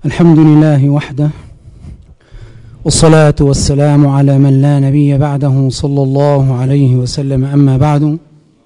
الحمد لله وحده، والصلاة والسلام على من لا نبي بعده صلى الله عليه وسلم. أما بعد،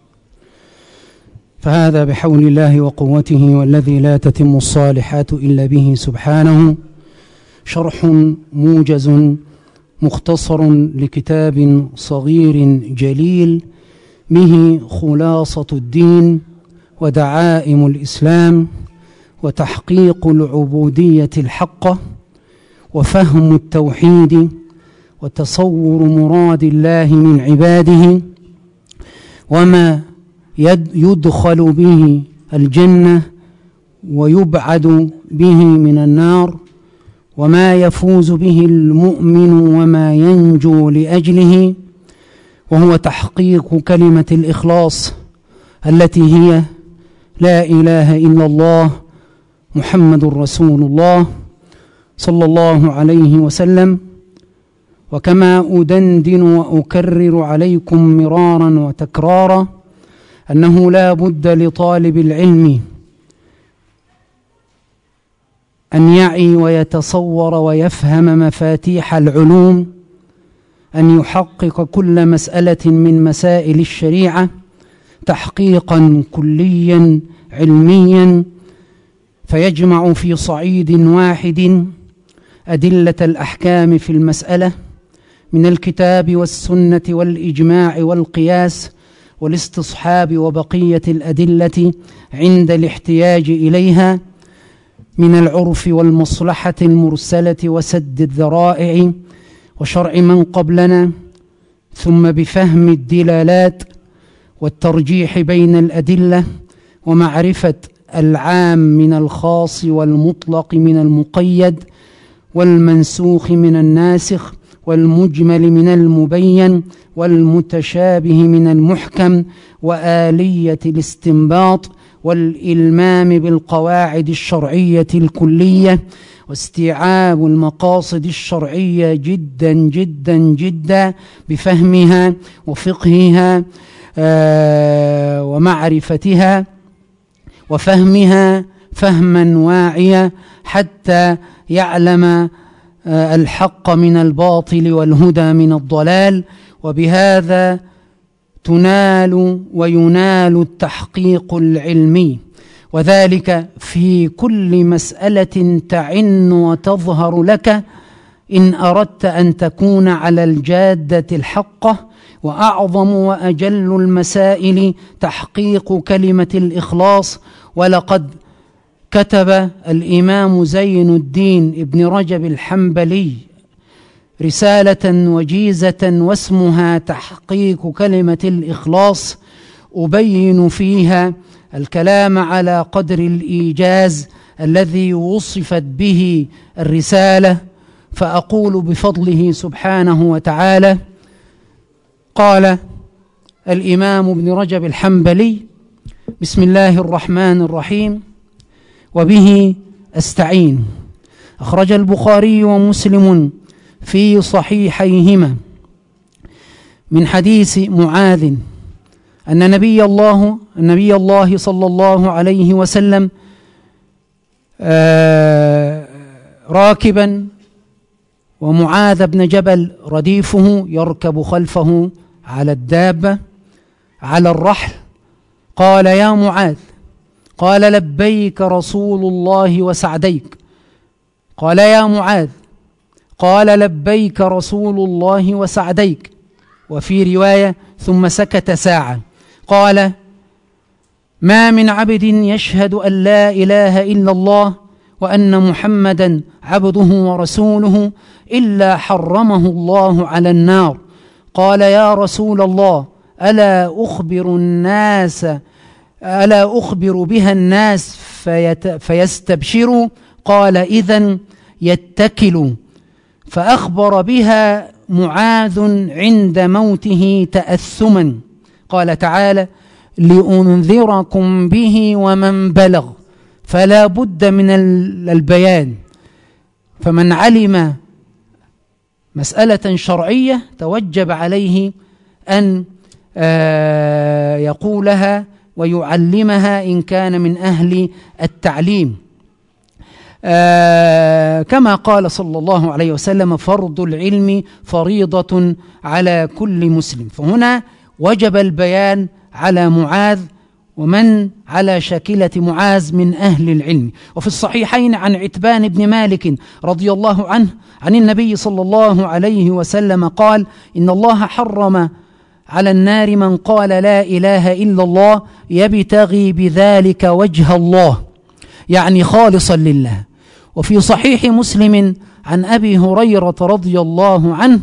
فهذا بحول الله وقوته والذي لا تتم الصالحات إلا به سبحانه شرح موجز مختصر لكتاب صغير جليل به خلاصة الدين ودعائم الإسلام وتحقيق العبودية الحقة وفهم التوحيد وتصور مراد الله من عباده وما يدخل به الجنة ويبعد به من النار وما يفوز به المؤمن وما ينجو لأجله، وهو تحقيق كلمة الإخلاص التي هي لا إله إلا الله محمد رسول الله صلى الله عليه وسلم. وكما أدندن وأكرر عليكم مرارا وتكرارا أنه لا بد لطالب العلم أن يعي ويتصور ويفهم مفاتيح العلوم، أن يحقق كل مسألة من مسائل الشريعة تحقيقا كليا علميا، فيجمع في صعيد واحد أدلة الأحكام في المسألة من الكتاب والسنة والإجماع والقياس والاستصحاب وبقية الأدلة عند الاحتياج إليها من العرف والمصلحة المرسلة وسد الذرائع وشرع من قبلنا، ثم بفهم الدلالات والترجيح بين الأدلة ومعرفة العام من الخاص والمطلق من المقيد والمنسوخ من الناسخ والمجمل من المبين والمتشابه من المحكم وآلية الاستنباط والإلمام بالقواعد الشرعية الكلية واستيعاب المقاصد الشرعية جدا جدا جدا بفهمها وفقهها ومعرفتها وفهمها فهما واعيا حتى يعلم الحق من الباطل والهدى من الضلال، وبهذا تنال وينال التحقيق العلمي، وذلك في كل مسألة تعن وتظهر لك إن أردت أن تكون على الجادة الحقة. وأعظم وأجل المسائل تحقيق كلمة الإخلاص. ولقد كتب الإمام زين الدين ابن رجب الحنبلي رسالة وجيزة واسمها تحقيق كلمة الإخلاص، أبين فيها الكلام على قدر الإيجاز الذي وصفت به الرسالة، فأقول بفضله سبحانه وتعالى: قال الإمام ابن رجب الحنبلي: بسم الله الرحمن الرحيم، وبه أستعين. أخرج البخاري ومسلم في صحيحيهما من حديث معاذ أن نبي الله صلى الله عليه وسلم راكبا ومعاذ بن جبل رديفه يركب خلفه على الدابة على الرحل، قال: يا معاذ. قال: لبيك رسول الله وسعديك. قال: يا معاذ. قال: لبيك رسول الله وسعديك. وفي رواية: ثم سكت ساعة. قال: ما من عبد يشهد أن لا إله إلا الله وأن محمدا عبده ورسوله إلا حرمه الله على النار. قال: يا رسول الله، ألا أخبر بها الناس فيستبشروا؟ قال: إذن يتكلوا. فأخبر بها معاذ عند موته تأثما. قال تعالى: لأنذركم به ومن بلغ. فلا بد من البيان، فمن علم مسألة شرعية توجب عليه أن يقولها ويعلمها إن كان من أهل التعليم. كما قال صلى الله عليه وسلم: فرض العلم فريضة على كل مسلم. فهنا وجب البيان على معاذ ومن على شاكلة معاذ من أهل العلم. وفي الصحيحين عن عتبان بن مالك رضي الله عنه عن النبي صلى الله عليه وسلم قال: إن الله حرم على النار من قال لا إله إلا الله يبتغي بذلك وجه الله، يعني خالصا لله. وفي صحيح مسلم عن أبي هريرة رضي الله عنه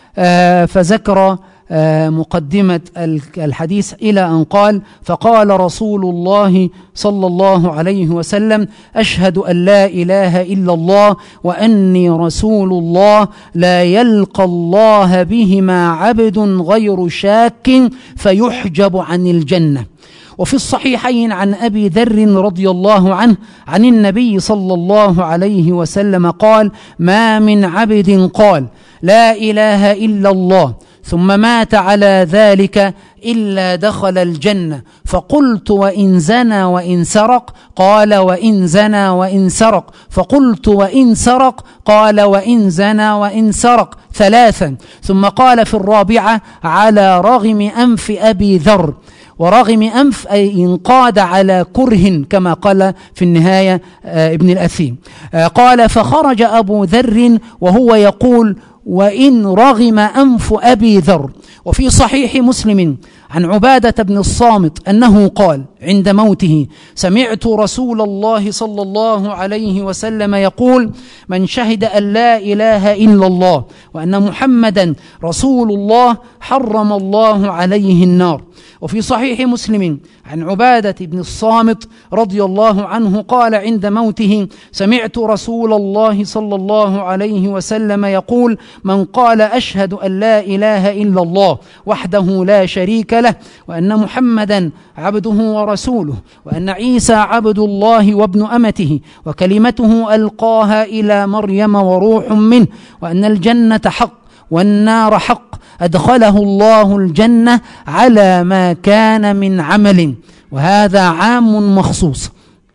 فذكر مقدمة الحديث إلى أن قال: فقال رسول الله صلى الله عليه وسلم: أشهد أن لا إله إلا الله وأني رسول الله، لا يلقى الله بهما عبد غير شاك فيحجب عن الجنة. وفي الصحيحين عن أبي ذر رضي الله عنه عن النبي صلى الله عليه وسلم قال: ما من عبد قال لا إله إلا الله ثم مات على ذلك إلا دخل الجنة. فقلت: وإن زنى وإن سرق؟ قال: وإن زنى وإن سرق. فقلت: وإن سرق؟ قال: وإن زنى وإن سرق. ثلاثا. ثم قال في الرابعة: على رغم أنف أبي ذر. ورغم أنف أي انقاد على كره، كما قال في النهاية ابن الأثيم. قال: فخرج أبو ذر وهو يقول: وإن رغم أنف أبي ذر. وفي صحيح مسلم عن عبادة بن الصامت أنه قال عند موته: سمعت رسول الله صلى الله عليه وسلم يقول: من شهد أن لا إله إلا الله وأن محمدا رسول الله حرم الله عليه النار. وفي صحيح مسلم عن عبادة بن الصامت رضي الله عنه قال عند موته: سمعت رسول الله صلى الله عليه وسلم يقول: من قال أشهد أن لا إله إلا الله وحده لا شريك له وأن محمدا عبده ورسوله وأن عيسى عبد الله وابن أمته وكلمته ألقاها إلى مريم وروح منه وأن الجنة حق والنار حق أدخله الله الجنة على ما كان من عمل. وهذا عام مخصوص.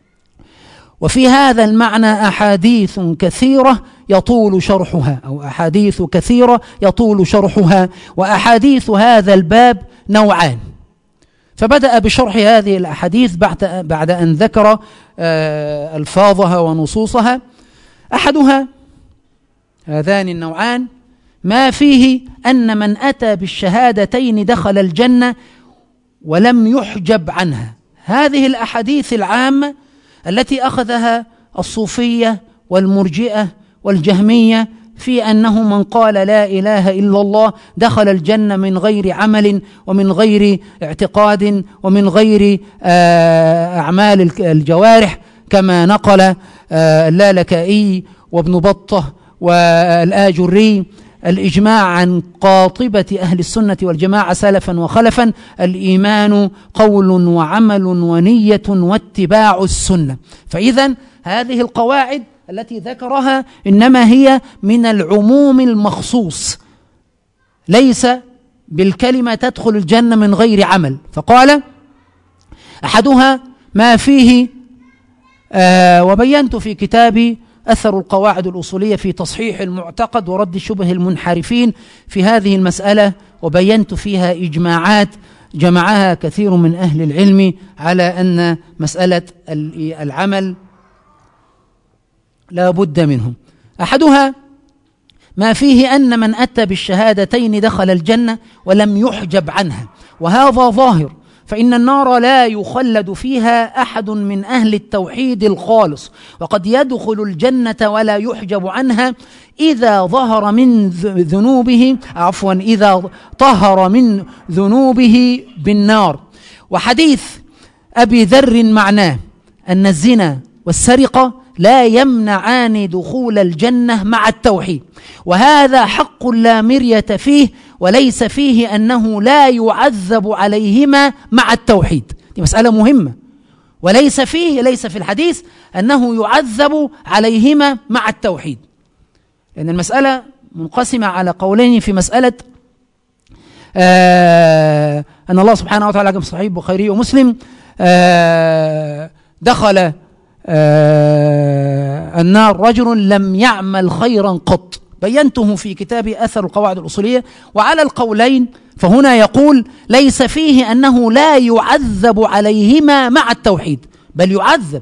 وفي هذا المعنى أحاديث كثيرة يطول شرحها، أو أحاديث كثيرة يطول شرحها. وأحاديث هذا الباب نوعان. فبدأ بشرح هذه الأحاديث بعد أن ذكر ألفاظها ونصوصها. أحدها هذان النوعان ما فيه أن من أتى بالشهادتين دخل الجنة ولم يحجب عنها. هذه الأحاديث العامة التي أخذها الصوفية والمرجئة والجهمية في أنه من قال لا إله إلا الله دخل الجنة من غير عمل ومن غير اعتقاد ومن غير أعمال الجوارح، كما نقل اللالكائي وابن بطة والآجري الإجماع عن قاطبة أهل السنة والجماعة سلفا وخلفا: الإيمان قول وعمل ونية واتباع السنة. فإذا هذه القواعد التي ذكرها إنما هي من العموم المخصوص، ليس بالكلمة تدخل الجنة من غير عمل. فقال: أحدها ما فيه وبينت في كتابي أثر القواعد الأصولية في تصحيح المعتقد ورد شبه المنحرفين في هذه المسألة، وبينت فيها إجماعات جمعها كثير من أهل العلم على أن مسألة العمل لا بد منه. أحدها ما فيه أن من أتى بالشهادتين دخل الجنة ولم يحجب عنها، وهذا ظاهر، فإن النار لا يخلد فيها أحد من أهل التوحيد الخالص، وقد يدخل الجنة ولا يحجب عنها إذا ظهر من ذنوبه إذا طهر من ذنوبه بالنار. وحديث أبي ذر معناه أن الزنا والسرقة لا يمنعان دخول الجنة مع التوحيد، وهذا حق لا مرية فيه، وليس فيه أنه لا يعذب عليهما مع التوحيد. دي مسألة مهمة. وليس في الحديث أنه يعذب عليهما مع التوحيد، لأن المسألة منقسمة على قولين في مسألة أن الله سبحانه وتعالى كما في صحيح البخاري ومسلم دخل النار رجل لم يعمل خيرا قط، بينته في كتاب أثر القواعد الأصولية. وعلى القولين فهنا يقول ليس فيه أنه لا يعذب عليهما مع التوحيد، بل يعذب،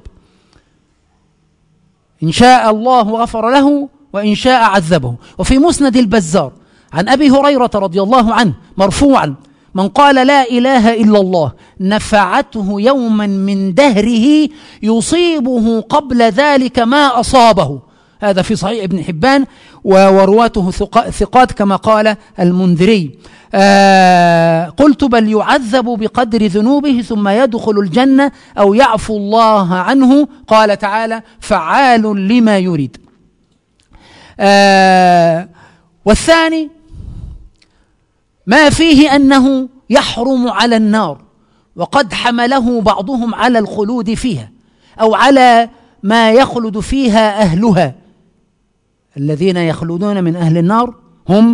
إن شاء الله غفر له وإن شاء عذبه. وفي مسند البزار عن أبي هريرة رضي الله عنه مرفوعا: من قال لا إله إلا الله نفعته يوما من دهره يصيبه قبل ذلك ما أصابه. هذا في صحيح ابن حبان ورواته ثقات كما قال المنذري. قلت: بل يعذب بقدر ذنوبه ثم يدخل الجنة أو يعفو الله عنه. قال تعالى: فعال لما يريد. والثاني ما فيه أنه يحرم على النار، وقد حمله بعضهم على الخلود فيها أو على ما يخلد فيها أهلها. الذين يخلدون من أهل النار هم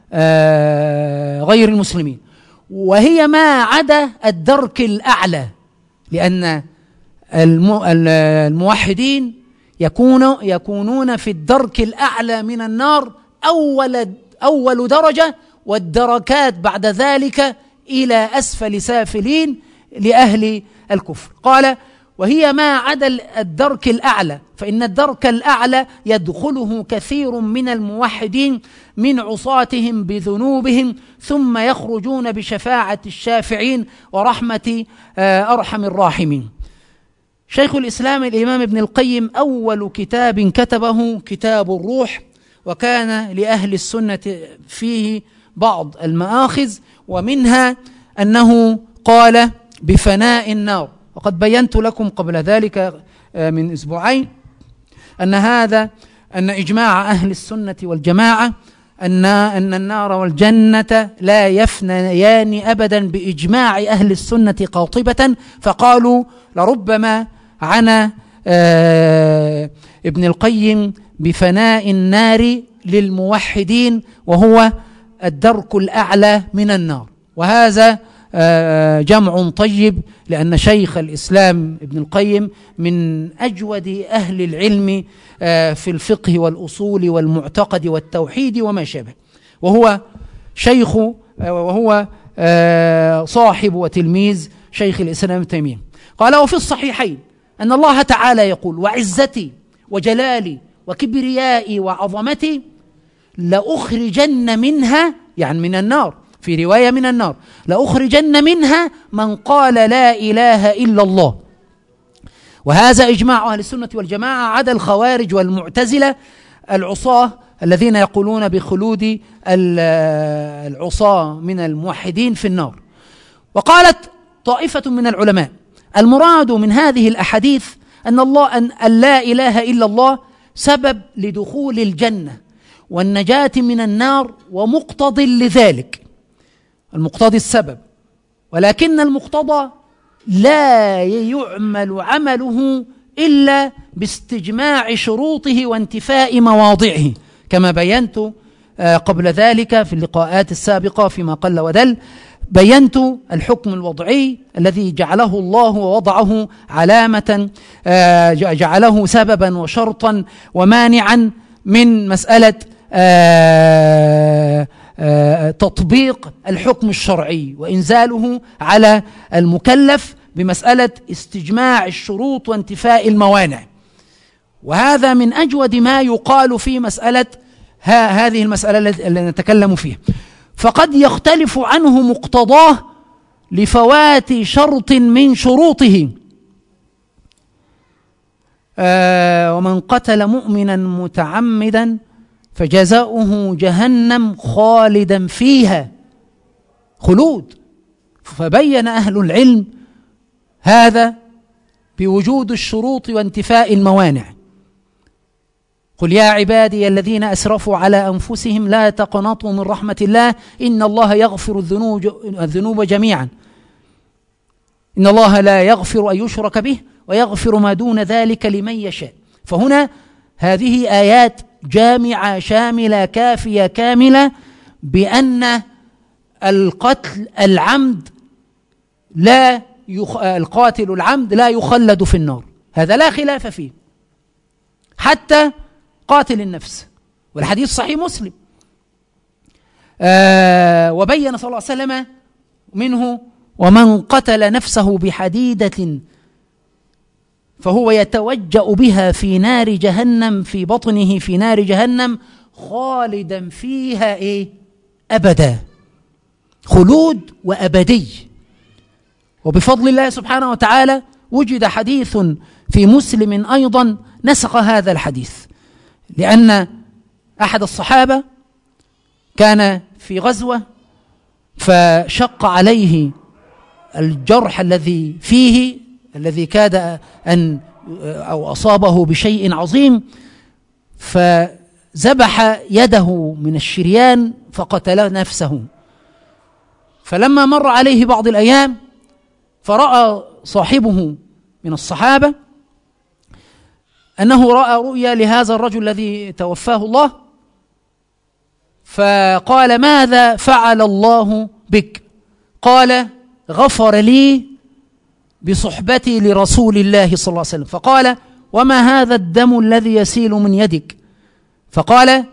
غير المسلمين، وهي ما عدا الدرك الأعلى، لأن الموحدين يكونون في الدرك الأعلى من النار أول درجة، والدركات بعد ذلك إلى أسفل سافلين لأهل الكفر. قال: وهي ما عدا الدرك الأعلى، فإن الدرك الأعلى يدخله كثير من الموحدين من عصاتهم بذنوبهم، ثم يخرجون بشفاعة الشافعين ورحمة أرحم الراحمين. شيخ الإسلام الإمام ابن القيم أول كتاب كتبه كتاب الروح، وكان لأهل السنة فيه بعض المآخذ، ومنها أنه قال بفناء النار. وقد بينت لكم قبل ذلك من أسبوعين أن إجماع أهل السنة والجماعة أن النار والجنة لا يفنيان أبدا بإجماع أهل السنة قاطبة. فقالوا: لربما عنا ابن القيم بفناء النار للموحدين وهو الدرك الأعلى من النار، وهذا جمع طيب، لأن شيخ الإسلام ابن القيم من أجود أهل العلم في الفقه والأصول والمعتقد والتوحيد وما شابه، وهو صاحب وتلميذ شيخ الإسلام ابن تيمية. قال: وفي الصحيحين أن الله تعالى يقول: وعزتي وجلالي وكبريائي وعظمتي لأخرجن منها، يعني من النار، في رواية من النار، لأخرجن منها من قال لا إله إلا الله. وهذا إجماع أهل السنة والجماعة عدا الخوارج والمعتزلة العصاة الذين يقولون بخلود العصاة من الموحدين في النار. وقالت طائفة من العلماء: المراد من هذه الأحاديث أن لا إله إلا الله سبب لدخول الجنة والنجاة من النار ومقتض لذلك، المقتضي السبب، ولكن المقتضى لا يعمل عمله إلا باستجماع شروطه وانتفاء مواضعه، كما بينت قبل ذلك في اللقاءات السابقة فيما قل ودل. بينت الحكم الوضعي الذي جعله الله ووضعه علامة، جعله سببا وشرطا ومانعا من مسألة تطبيق الحكم الشرعي وإنزاله على المكلف بمسألة استجماع الشروط وانتفاء الموانع. وهذا من أجود ما يقال في مسألة هذه المسألة التي نتكلم فيها، فقد يختلف عنه مقتضاه لفوات شرط من شروطه. ومن قتل مؤمنا متعمدا فجزاؤه جهنم خالدا فيها، خلود. فبين أهل العلم هذا بوجود الشروط وانتفاء الموانع. قل يا عبادي الذين أسرفوا على أنفسهم لا تقنطوا من رحمة الله إن الله يغفر الذنوب جميعا، إن الله لا يغفر أن يشرك به ويغفر ما دون ذلك لمن يشاء. فهنا هذه آيات جامعة شاملة كافية كاملة بأن القتل العمد القاتل العمد لا يخلد في النار، هذا لا خلاف فيه، حتى قاتل النفس، والحديث صحيح مسلم. وبين صلى الله عليه وسلم منه: ومن قتل نفسه بحديدة فهو يتوجأ بها في نار جهنم، في بطنه في نار جهنم خالدا فيها أبدا، خلود وأبدي. وبفضل الله سبحانه وتعالى وجد حديث في مسلم أيضا نسخ هذا الحديث، لأن أحد الصحابة كان في غزوة فشق عليه الجرح الذي فيه، الذي كاد أن أو أصابه بشيء عظيم، فذبح يده من الشريان فقتل نفسه. فلما مر عليه بعض الأيام فرأى صاحبه من الصحابة أنه رأى رؤيا لهذا الرجل الذي توفاه الله، فقال: ماذا فعل الله بك؟ قال: غفر لي بصحبتي لرسول الله صلى الله عليه وسلم. فقال: وما هذا الدم الذي يسيل من يدك؟ فقال: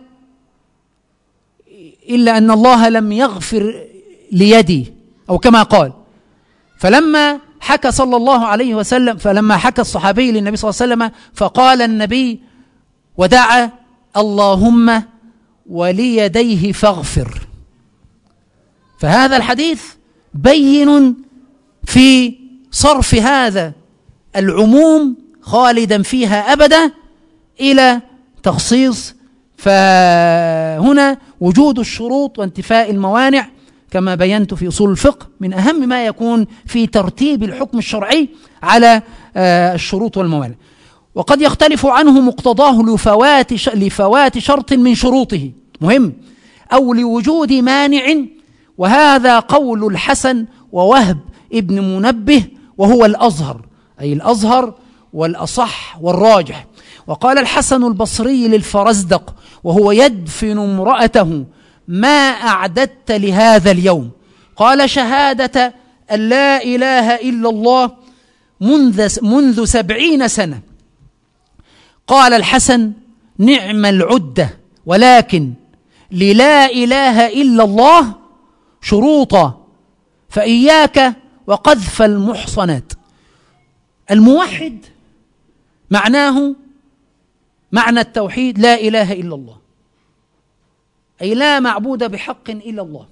إلا أن الله لم يغفر ليدي، أو كما قال. فلما حكى صلى الله عليه وسلم، فلما حكى الصحابي للنبي صلى الله عليه وسلم، فقال النبي: ودعا اللهم وليديه فاغفر. فهذا الحديث بين في صرف هذا العموم خالدا فيها أبدا إلى تخصيص. فهنا وجود الشروط وانتفاء الموانع كما بينت في أصول الفقه من أهم ما يكون في ترتيب الحكم الشرعي على الشروط والموانع، وقد يختلف عنه مقتضاه لفوات شرط من شروطه مهم أو لوجود مانع، وهذا قول الحسن ووهب ابن منبه، وهو الأظهر، أي الأظهر والأصح والراجح. وقال الحسن البصري للفرزدق وهو يدفن امرأته: ما أعددت لهذا اليوم؟ قال: شهادة أن لا إله إلا الله منذ 70 سنة. قال الحسن: نعم العدة، ولكن للا إله إلا الله شروطا، فإياك وقذف المحصنات. الموحد معناه معنى التوحيد: لا إله إلا الله، أي لا معبود بحق إلا الله.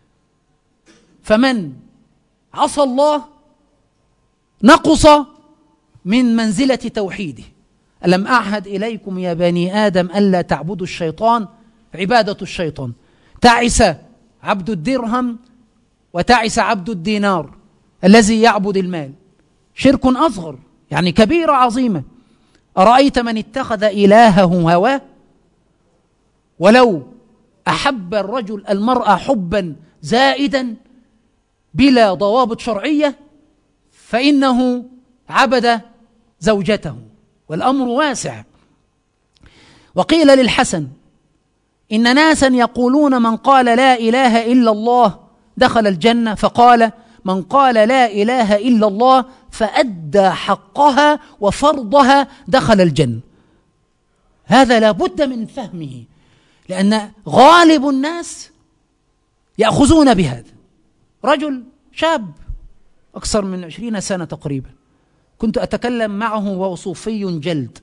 فمن عصى الله نقص من منزلة توحيده. ألم أعهد إليكم يا بني آدم ألا تعبدوا الشيطان، عبادة الشيطان. تعس عبد الدرهم وتعس عبد الدينار الذي يعبد المال، شرك أصغر يعني كبيرة عظيمة. أرأيت من اتخذ إلهه هواه؟ ولو أحب الرجل المرأة حبا زائدا بلا ضوابط شرعية فإنه عبد زوجته، والأمر واسع. وقيل للحسن: إن ناسا يقولون من قال لا إله إلا الله دخل الجنة، فقال: من قال لا إله إلا الله فأدى حقها وفرضها دخل الجنة. هذا لا بد من فهمه، لأن غالب الناس يأخذون بهذا. رجل شاب أكثر من 20 سنة تقريبا، كنت أتكلم معه وهو صوفي جلد،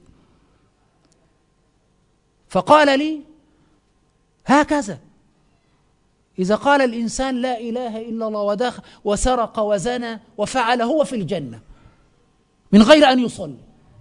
فقال لي هكذا: إذا قال الإنسان لا إله إلا الله ودخل وسرق وزنى وفعل هو في الجنة من غير أن يصلي.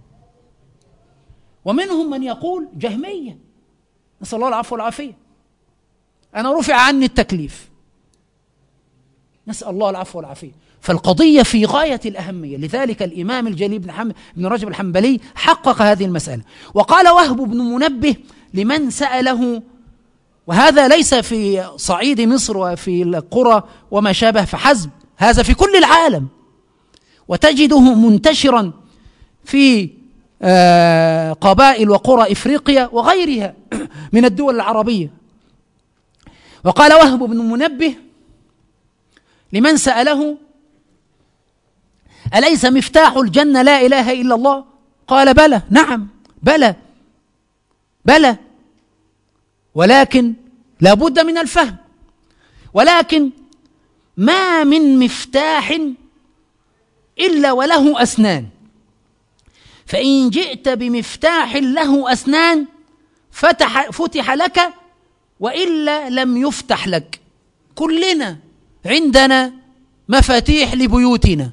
ومنهم من يقول جهمية، نسأل الله العفو والعافية، أنا رفع عني التكليف، نسأل الله العفو والعافية. فالقضية في غاية الأهمية، لذلك الإمام الجليل بن رجب الحنبلي حقق هذه المسألة. وقال وهب بن منبه لمن سأله، وهذا ليس في صعيد مصر وفي القرى وما شابه فحسب، هذا في كل العالم، وتجده منتشرا في قبائل وقرى إفريقيا وغيرها من الدول العربية. وقال وهب بن منبه لمن سأله: أليس مفتاح الجنة لا إله إلا الله؟ قال بلى، نعم بلى بلى، ولكن لا بد من الفهم. ولكن ما من مفتاح إلا وله أسنان، فإن جئت بمفتاح له أسنان فتح لك، وإلا لم يفتح لك. كلنا عندنا مفاتيح لبيوتنا،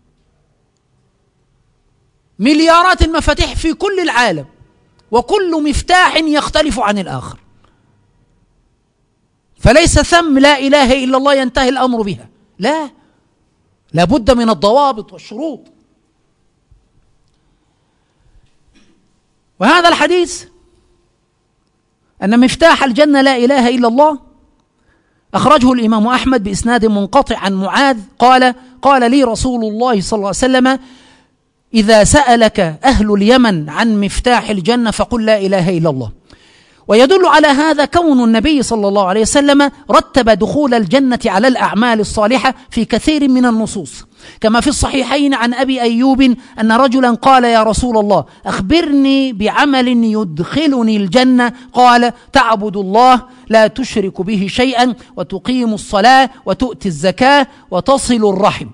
مليارات المفاتيح في كل العالم، وكل مفتاح يختلف عن الآخر، فليس ثم لا إله إلا الله ينتهي الأمر بها، لا، لابد من الضوابط والشروط. وهذا الحديث أن مفتاح الجنة لا إله إلا الله أخرجه الإمام أحمد بإسناد منقطع عن معاذ قال لي رسول الله صلى الله عليه وسلم: إذا سألك أهل اليمن عن مفتاح الجنة فقل لا إله إلا الله. ويدل على هذا كون النبي صلى الله عليه وسلم رتب دخول الجنة على الأعمال الصالحة في كثير من النصوص، كما في الصحيحين عن أبي أيوب أن رجلا قال: يا رسول الله أخبرني بعمل يدخلني الجنة. قال: تعبد الله لا تشرك به شيئا، وتقيم الصلاة، وتؤتي الزكاة، وتصل الرحم.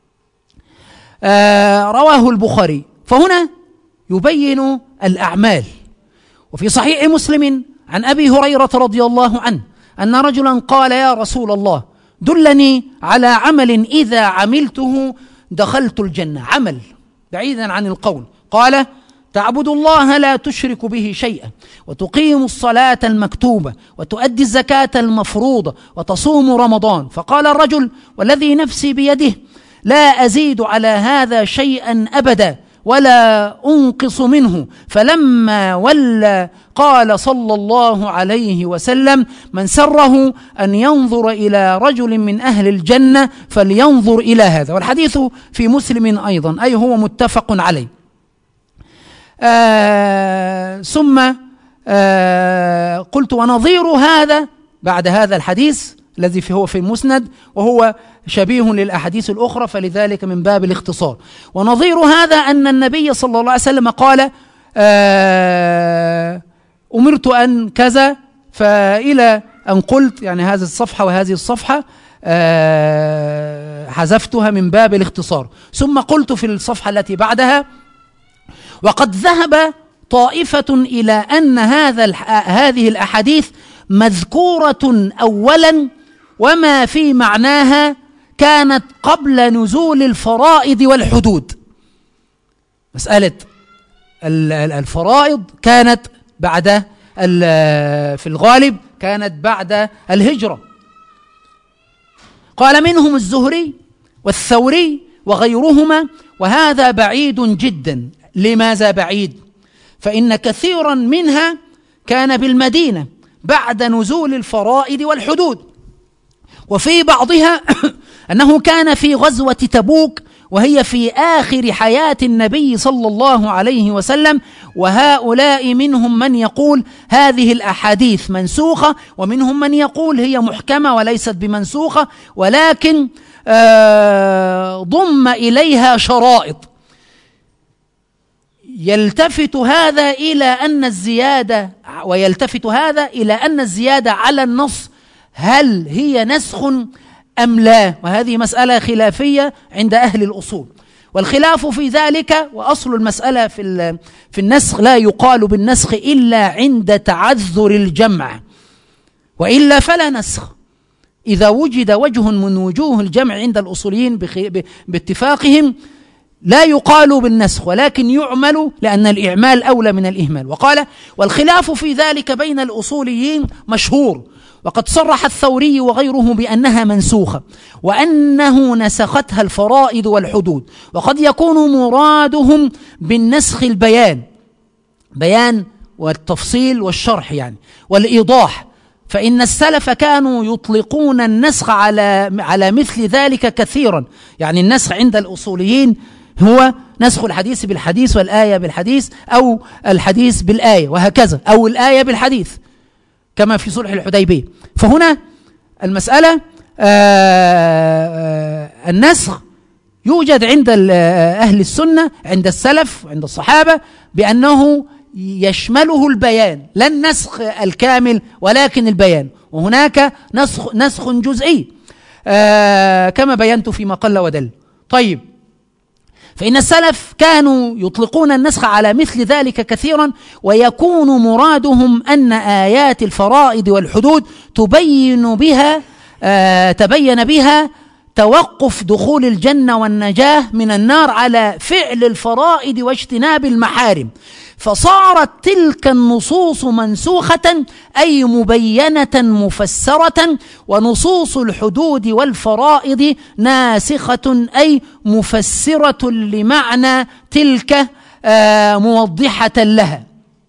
رواه البخاري. فهنا يبين الأعمال. وفي صحيح مسلم عن أبي هريرة رضي الله عنه أن رجلا قال: يا رسول الله دلني على عمل إذا عملته دخلت الجنة. عمل بعيدا عن القول. قال: تعبد الله لا تشرك به شيئا، وتقيم الصلاة المكتوبة، وتؤدي الزكاة المفروضة، وتصوم رمضان. فقال الرجل: والذي نفسي بيده لا أزيد على هذا شيئا أبدا ولا أنقص منه. فلما ولى قال صلى الله عليه وسلم: من سره أن ينظر إلى رجل من أهل الجنة فلينظر إلى هذا. والحديث في مسلم أيضا، أي هو متفق عليه. ثم قلت: ونظير هذا بعد هذا الحديث الذي هو في المسند، وهو شبيه للأحاديث الأخرى، فلذلك من باب الاختصار. ونظير هذا أن النبي صلى الله عليه وسلم قال: أمرت أن كذا، فإلى أن قلت، يعني هذه الصفحة وهذه الصفحة حذفتها من باب الاختصار. ثم قلت في الصفحة التي بعدها: وقد ذهب طائفة إلى أن هذه الأحاديث مذكورة أولا، وما في معناها كانت قبل نزول الفرائض والحدود. مسألة الفرائض كانت بعد، في الغالب كانت بعد الهجرة. قال: منهم الزهري والثوري وغيرهما، وهذا بعيد جدا. لماذا بعيد؟ فإن كثيرا منها كان بالمدينة بعد نزول الفرائض والحدود، وفي بعضها أنه كان في غزوة تبوك، وهي في آخر حياة النبي صلى الله عليه وسلم. وهؤلاء منهم من يقول هذه الأحاديث منسوخة، ومنهم من يقول هي محكمة وليست بمنسوخة، ولكن ضم إليها شرائط. يلتفت هذا إلى أن الزيادة على النص هل هي نسخ أم لا؟ وهذه مسألة خلافية عند أهل الأصول، والخلاف في ذلك، وأصل المسألة في النسخ لا يقال بالنسخ إلا عند تعذر الجمع، وإلا فلا نسخ. إذا وجد وجه من وجوه الجمع عند الأصوليين باتفاقهم لا يقال بالنسخ، ولكن يعمل، لأن الإعمال أولى من الإهمال. وقال: والخلاف في ذلك بين الأصوليين مشهور، وقد صرح الثوري وغيره بأنها منسوخة، وأنه نسختها الفرائض والحدود. وقد يكون مرادهم بالنسخ بيان والتفصيل والشرح، يعني والإيضاح. فإن السلف كانوا يطلقون النسخ على مثل ذلك كثيرا. يعني النسخ عند الأصوليين هو نسخ الحديث بالحديث، والآية بالحديث، أو الحديث بالآية، وهكذا، أو الآية بالحديث، كما في صلح الحديبية. فهنا المسألة النسخ يوجد عند أهل السنة، عند السلف، عند الصحابة، بأنه يشمله البيان، لا النسخ الكامل ولكن البيان، وهناك نسخ جزئي كما بينت فيما قل ودل. طيب، فإن السلف كانوا يطلقون النسخ على مثل ذلك كثيرا، ويكون مرادهم أن آيات الفرائض والحدود تبين بها توقف دخول الجنة والنجاة من النار على فعل الفرائض واجتناب المحارم، فصارت تلك النصوص منسوخة أي مبينة مفسرة، ونصوص الحدود والفرائض ناسخة أي مفسرة لمعنى تلك موضحة لها.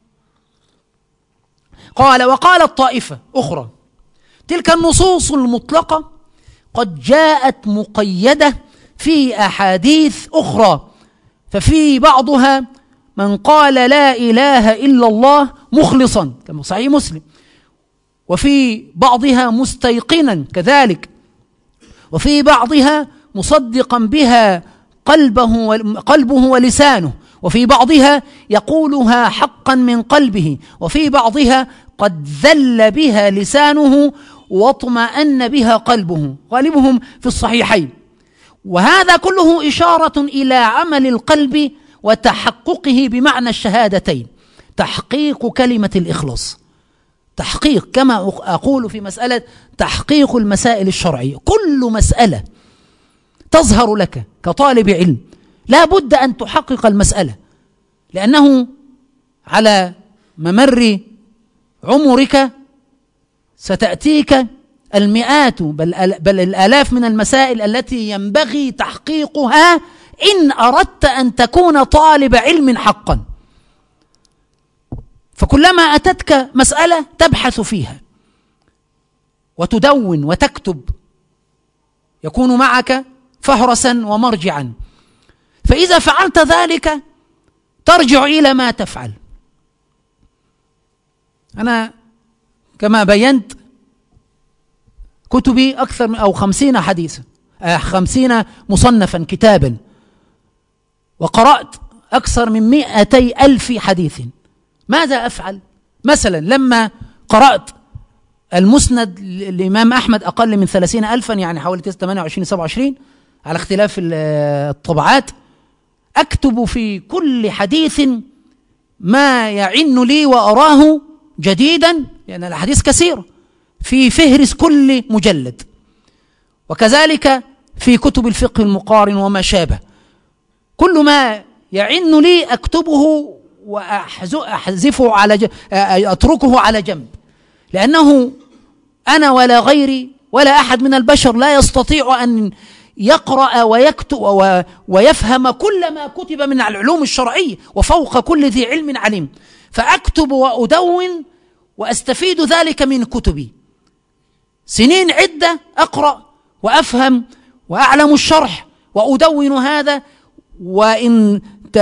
قال: وقالت طائفة أخرى: تلك النصوص المطلقة قد جاءت مقيدة في أحاديث أخرى، ففي بعضها من قال لا إله إلا الله مخلصا كما صحيح مسلم، وفي بعضها مستيقنا كذلك، وفي بعضها مصدقا بها قلبه ولسانه، وفي بعضها يقولها حقا من قلبه، وفي بعضها قد ذل بها لسانه واطمأن بها قلبه، غالبهم في الصحيحين. وهذا كله إشارة إلى عمل القلب وتحققه بمعنى الشهادتين، تحقيق كلمة الإخلاص، تحقيق، كما أقول في مسألة تحقيق المسائل الشرعية. كل مسألة تظهر لك كطالب علم لا بد أن تحقق المسألة، لأنه على ممر عمرك ستأتيك المئات بل الآلاف من المسائل التي ينبغي تحقيقها إن أردت أن تكون طالب علم حقا. فكلما أتتك مسألة تبحث فيها وتدون وتكتب، يكون معك فهرسا ومرجعا، فإذا فعلت ذلك ترجع إلى ما تفعل. أنا كما بينت كتبي أكثر من 50 حديثا، 50 مصنفا كتابا، وقرأت أكثر من 200,000 حديث. ماذا أفعل؟ مثلا لما قرأت المسند للإمام أحمد أقل من 30,000، يعني حوالي 28-27 على اختلاف الطبعات، أكتب في كل حديث ما يعن لي وأراه جديدا، لأن الأحاديث كثيرة، في فهرس كل مجلد، وكذلك في كتب الفقه المقارن وما شابه. كل ما يعن لي أكتبه وأحذفه أتركه على جنب، لأنه أنا ولا غيري ولا أحد من البشر لا يستطيع أن يقرأ ويكتب ويفهم كل ما كتب من العلوم الشرعية، وفوق كل ذي علم عليم. فأكتب وأدون وأستفيد ذلك من كتبي، سنين عدة أقرأ وأفهم وأعلم الشرح وأدون هذا. وإن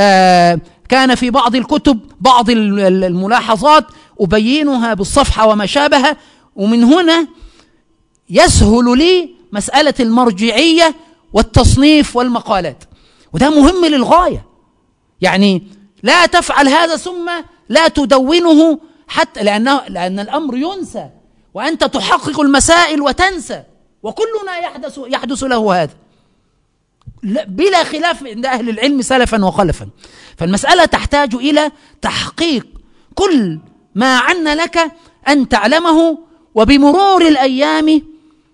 كان في بعض الكتب بعض الملاحظات أبينها بالصفحة وما شابه، ومن هنا يسهل لي مسألة المرجعية والتصنيف والمقالات، وده مهم للغاية. يعني لا تفعل هذا ثم لا تدونه، حتى لأن الأمر ينسى، وأنت تحقق المسائل وتنسى، وكلنا يحدث له هذا بلا خلاف عند أهل العلم سلفا وخلفا. فالمسألة تحتاج إلى تحقيق كل ما عن لك أن تعلمه، وبمرور الأيام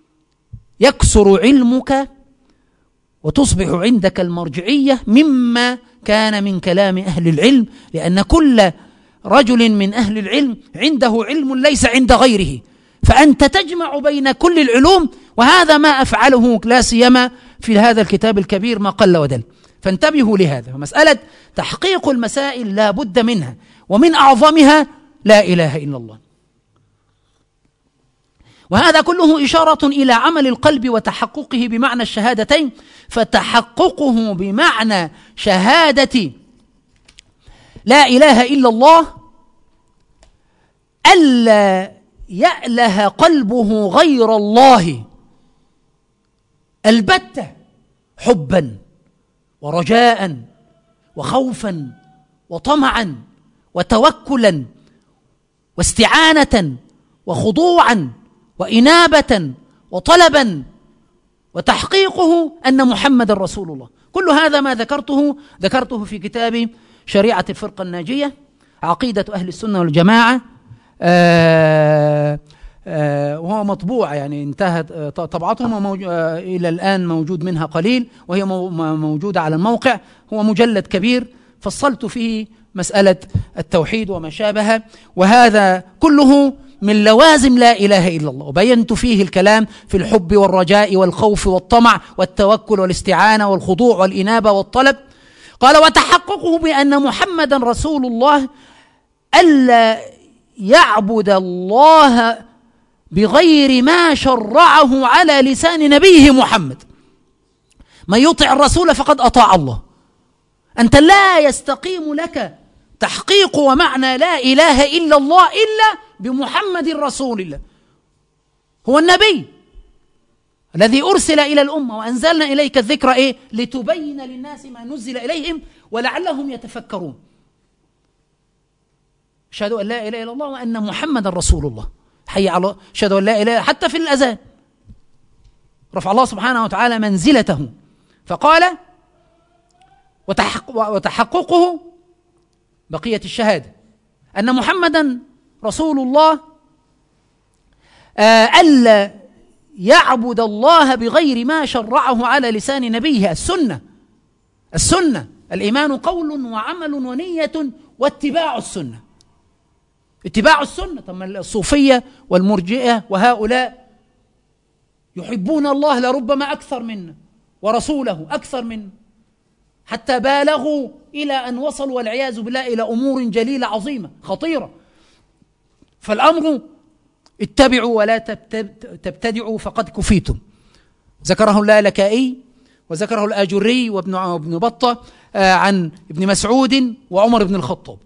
يكثر علمك وتصبح عندك المرجعية مما كان من كلام أهل العلم، لأن كل رجل من أهل العلم عنده علم ليس عند غيره، فأنت تجمع بين كل العلوم، وهذا ما أفعله لا سيما في هذا الكتاب الكبير ما قل ودل. فانتبهوا لهذا، فمسألة تحقيق المسائل لا بد منها، ومن أعظمها لا إله إلا الله. وهذا كله إشارة إلى عمل القلب وتحققه بمعنى الشهادتين، فتحققه بمعنى شهادة لا إله إلا الله ألا يأله قلبه غير الله البتة حبا ورجاء وخوفا وطمعا وتوكلا واستعانة وخضوعا وإنابة وطلبا، وتحقيقه أن محمد رسول الله. كل هذا ما ذكرته في كتاب شريعة الفرقة الناجية، عقيدة أهل السنة والجماعة، وهو مطبوع، يعني انتهت طبعته، إلى الآن موجود منها قليل، وهي موجودة على الموقع. هو مجلد كبير فصلت فيه مسألة التوحيد وما شابه، وهذا كله من لوازم لا إله إلا الله، وبينت فيه الكلام في الحب والرجاء والخوف والطمع والتوكل والاستعانة والخضوع والإنابة والطلب. قال: وتحققه بأن محمد رسول الله ألا يعبد الله بغير ما شرعه على لسان نبيه محمد. من يطع الرسول فقد أطاع الله. أنت لا يستقيم لك تحقيق ومعنى لا إله إلا الله إلا بمحمد رسول الله. هو النبي الذي أرسل إلى الأمة، وأنزلنا إليك الذكر لتبين للناس ما نزل إليهم ولعلهم يتفكرون. أشهد أن لا إله إلا الله وأن محمد رسول الله. حي على أشهد أن لا إله، حتى في الأذان رفع الله سبحانه وتعالى منزلته فقال: وتحققه بقية الشهادة أن محمدا رسول الله ألا يعبد الله بغير ما شرعه على لسان نبيه. السنة الإيمان قول وعمل ونية واتباع السنة. اتباع السنة. طب الصوفية والمرجئة وهؤلاء يحبون الله لربما أكثر منا، ورسوله أكثر منا، حتى بالغوا إلى أن وصلوا والعياذ بالله إلى أمور جليلة عظيمة خطيرة. فالأمر اتبعوا ولا تبتدعوا فقد كفيتم. ذكره اللالكائي وذكره الآجري وابن بطة عن ابن مسعود وعمر بن الخطاب.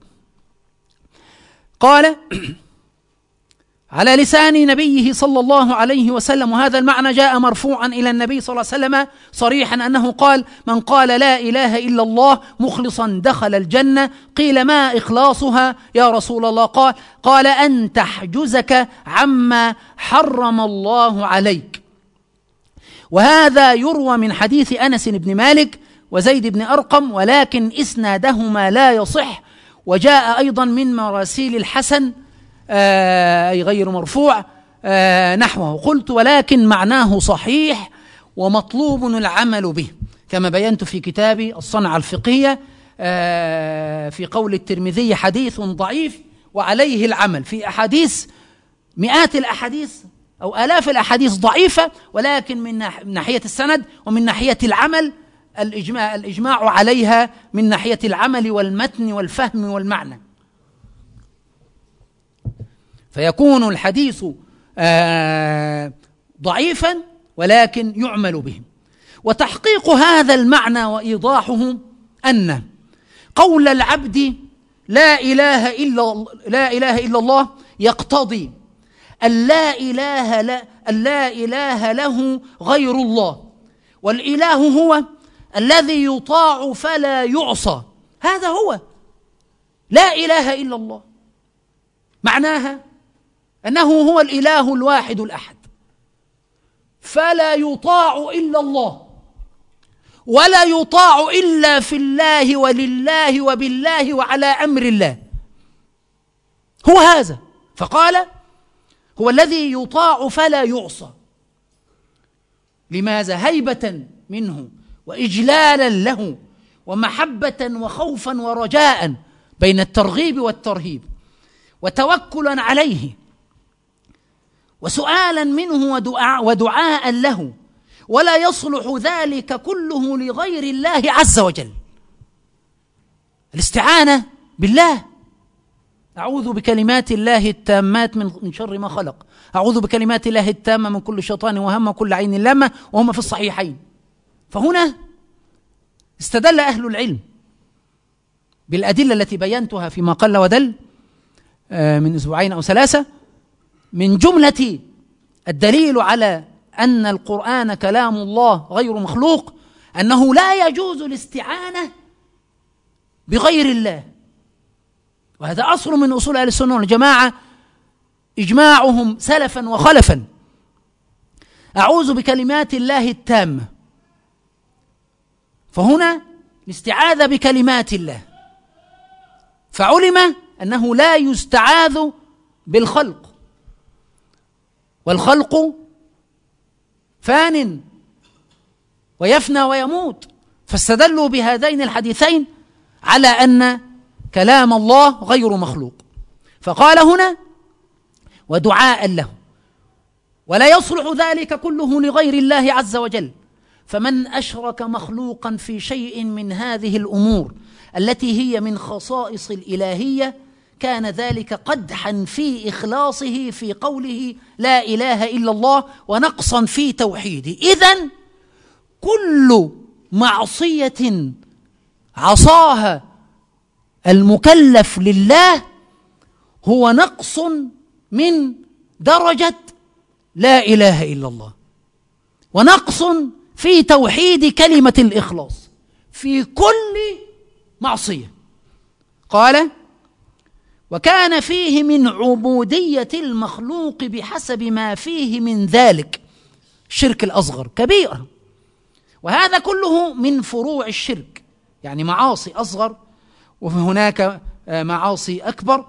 قال: على لسان نبيه صلى الله عليه وسلم. وهذا المعنى جاء مرفوعا إلى النبي صلى الله عليه وسلم صريحا أنه قال: من قال لا إله إلا الله مخلصا دخل الجنة. قيل: ما إخلاصها يا رسول الله؟ قال: أن تحجزك عما حرم الله عليك. وهذا يروى من حديث أنس بن مالك وزيد بن أرقم، ولكن إسنادهما لا يصح. وجاء أيضا من مراسيل الحسن أي غير مرفوع نحوه. قلت: ولكن معناه صحيح ومطلوب العمل به، كما بينت في كتابي الصنعة الفقهية في قول الترمذي: حديث ضعيف وعليه العمل. في أحاديث، مئات الأحاديث أو آلاف الأحاديث ضعيفة، ولكن من ناحية السند ومن ناحية العمل الإجماع عليها من ناحية العمل والمتن والفهم والمعنى. فيكون الحديث ضعيفا ولكن يعمل به. وتحقيق هذا المعنى وإيضاحه أن قول العبد لا إله إلا الله يقتضي أن لا إله له غير الله، والإله هو الذي يطاع فلا يعصى. هذا هو لا إله إلا الله. معناها أنه هو الإله الواحد الأحد، فلا يطاع إلا الله، ولا يطاع إلا في الله ولله وبالله وعلى أمر الله. هو هذا. فقال: هو الذي يطاع فلا يعصى. لماذا؟ هيبة منه وإجلالا له ومحبة وخوفا ورجاء بين الترغيب والترهيب، وتوكلا عليه وسؤالا منه ودعاء له. ولا يصلح ذلك كله لغير الله عز وجل. الاستعانة بالله: أعوذ بكلمات الله التامات من شر ما خلق، أعوذ بكلمات الله التامة من كل شيطان وهم وكل عين لامة، وهم في الصحيحين. فهنا استدل أهل العلم بالأدلة التي بينتها فيما قل ودل من أسبوعين أو ثلاثة، من جملة الدليل على أن القرآن كلام الله غير مخلوق أنه لا يجوز الاستعانة بغير الله، وهذا أصل من أصول أهل السنة والجماعة إجماعهم سلفا وخلفا. أعوذ بكلمات الله التامة، فهنا الاستعاذة بكلمات الله، فعلم أنه لا يستعاذ بالخلق، والخلق فان ويفنى ويموت، فاستدلوا بهذين الحديثين على أن كلام الله غير مخلوق. فقال هنا ودعاء له، ولا يصلح ذلك كله لغير الله عز وجل. فمن أشرك مخلوقا في شيء من هذه الأمور التي هي من خصائص الإلهية كان ذلك قدحا في إخلاصه في قوله لا إله إلا الله، ونقصا في توحيده. إذن كل معصية عصاها المكلف لله هو نقص من درجة لا إله إلا الله، ونقص في توحيد كلمة الإخلاص في كل معصية. قال وكان فيه من عبودية المخلوق بحسب ما فيه من ذلك الشرك الأصغر كبيرة، وهذا كله من فروع الشرك، يعني معاصي أصغر وهناك معاصي أكبر.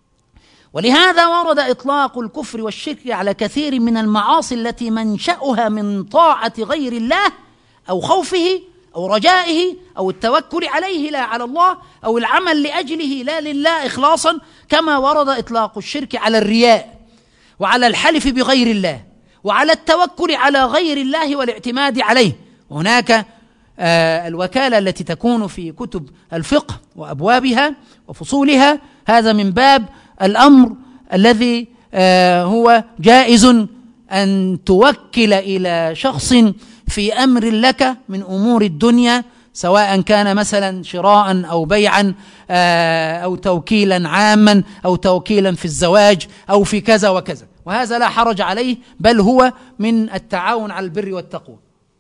ولهذا ورد إطلاق الكفر والشرك على كثير من المعاصي التي منشأها من طاعة غير الله أو خوفه أو رجائه أو التوكل عليه لا على الله، أو العمل لأجله لا لله إخلاصا، كما ورد إطلاق الشرك على الرياء وعلى الحلف بغير الله وعلى التوكل على غير الله والاعتماد عليه. وهناك الوكالة التي تكون في كتب الفقه وأبوابها وفصولها، هذا من باب الأمر الذي هو جائز أن توكل إلى شخص في أمر لك من أمور الدنيا، سواء كان مثلا شراء أو بيعا أو توكيلا عاما أو توكيلا في الزواج أو في كذا وكذا، وهذا لا حرج عليه، بل هو من التعاون على البر والتقوى.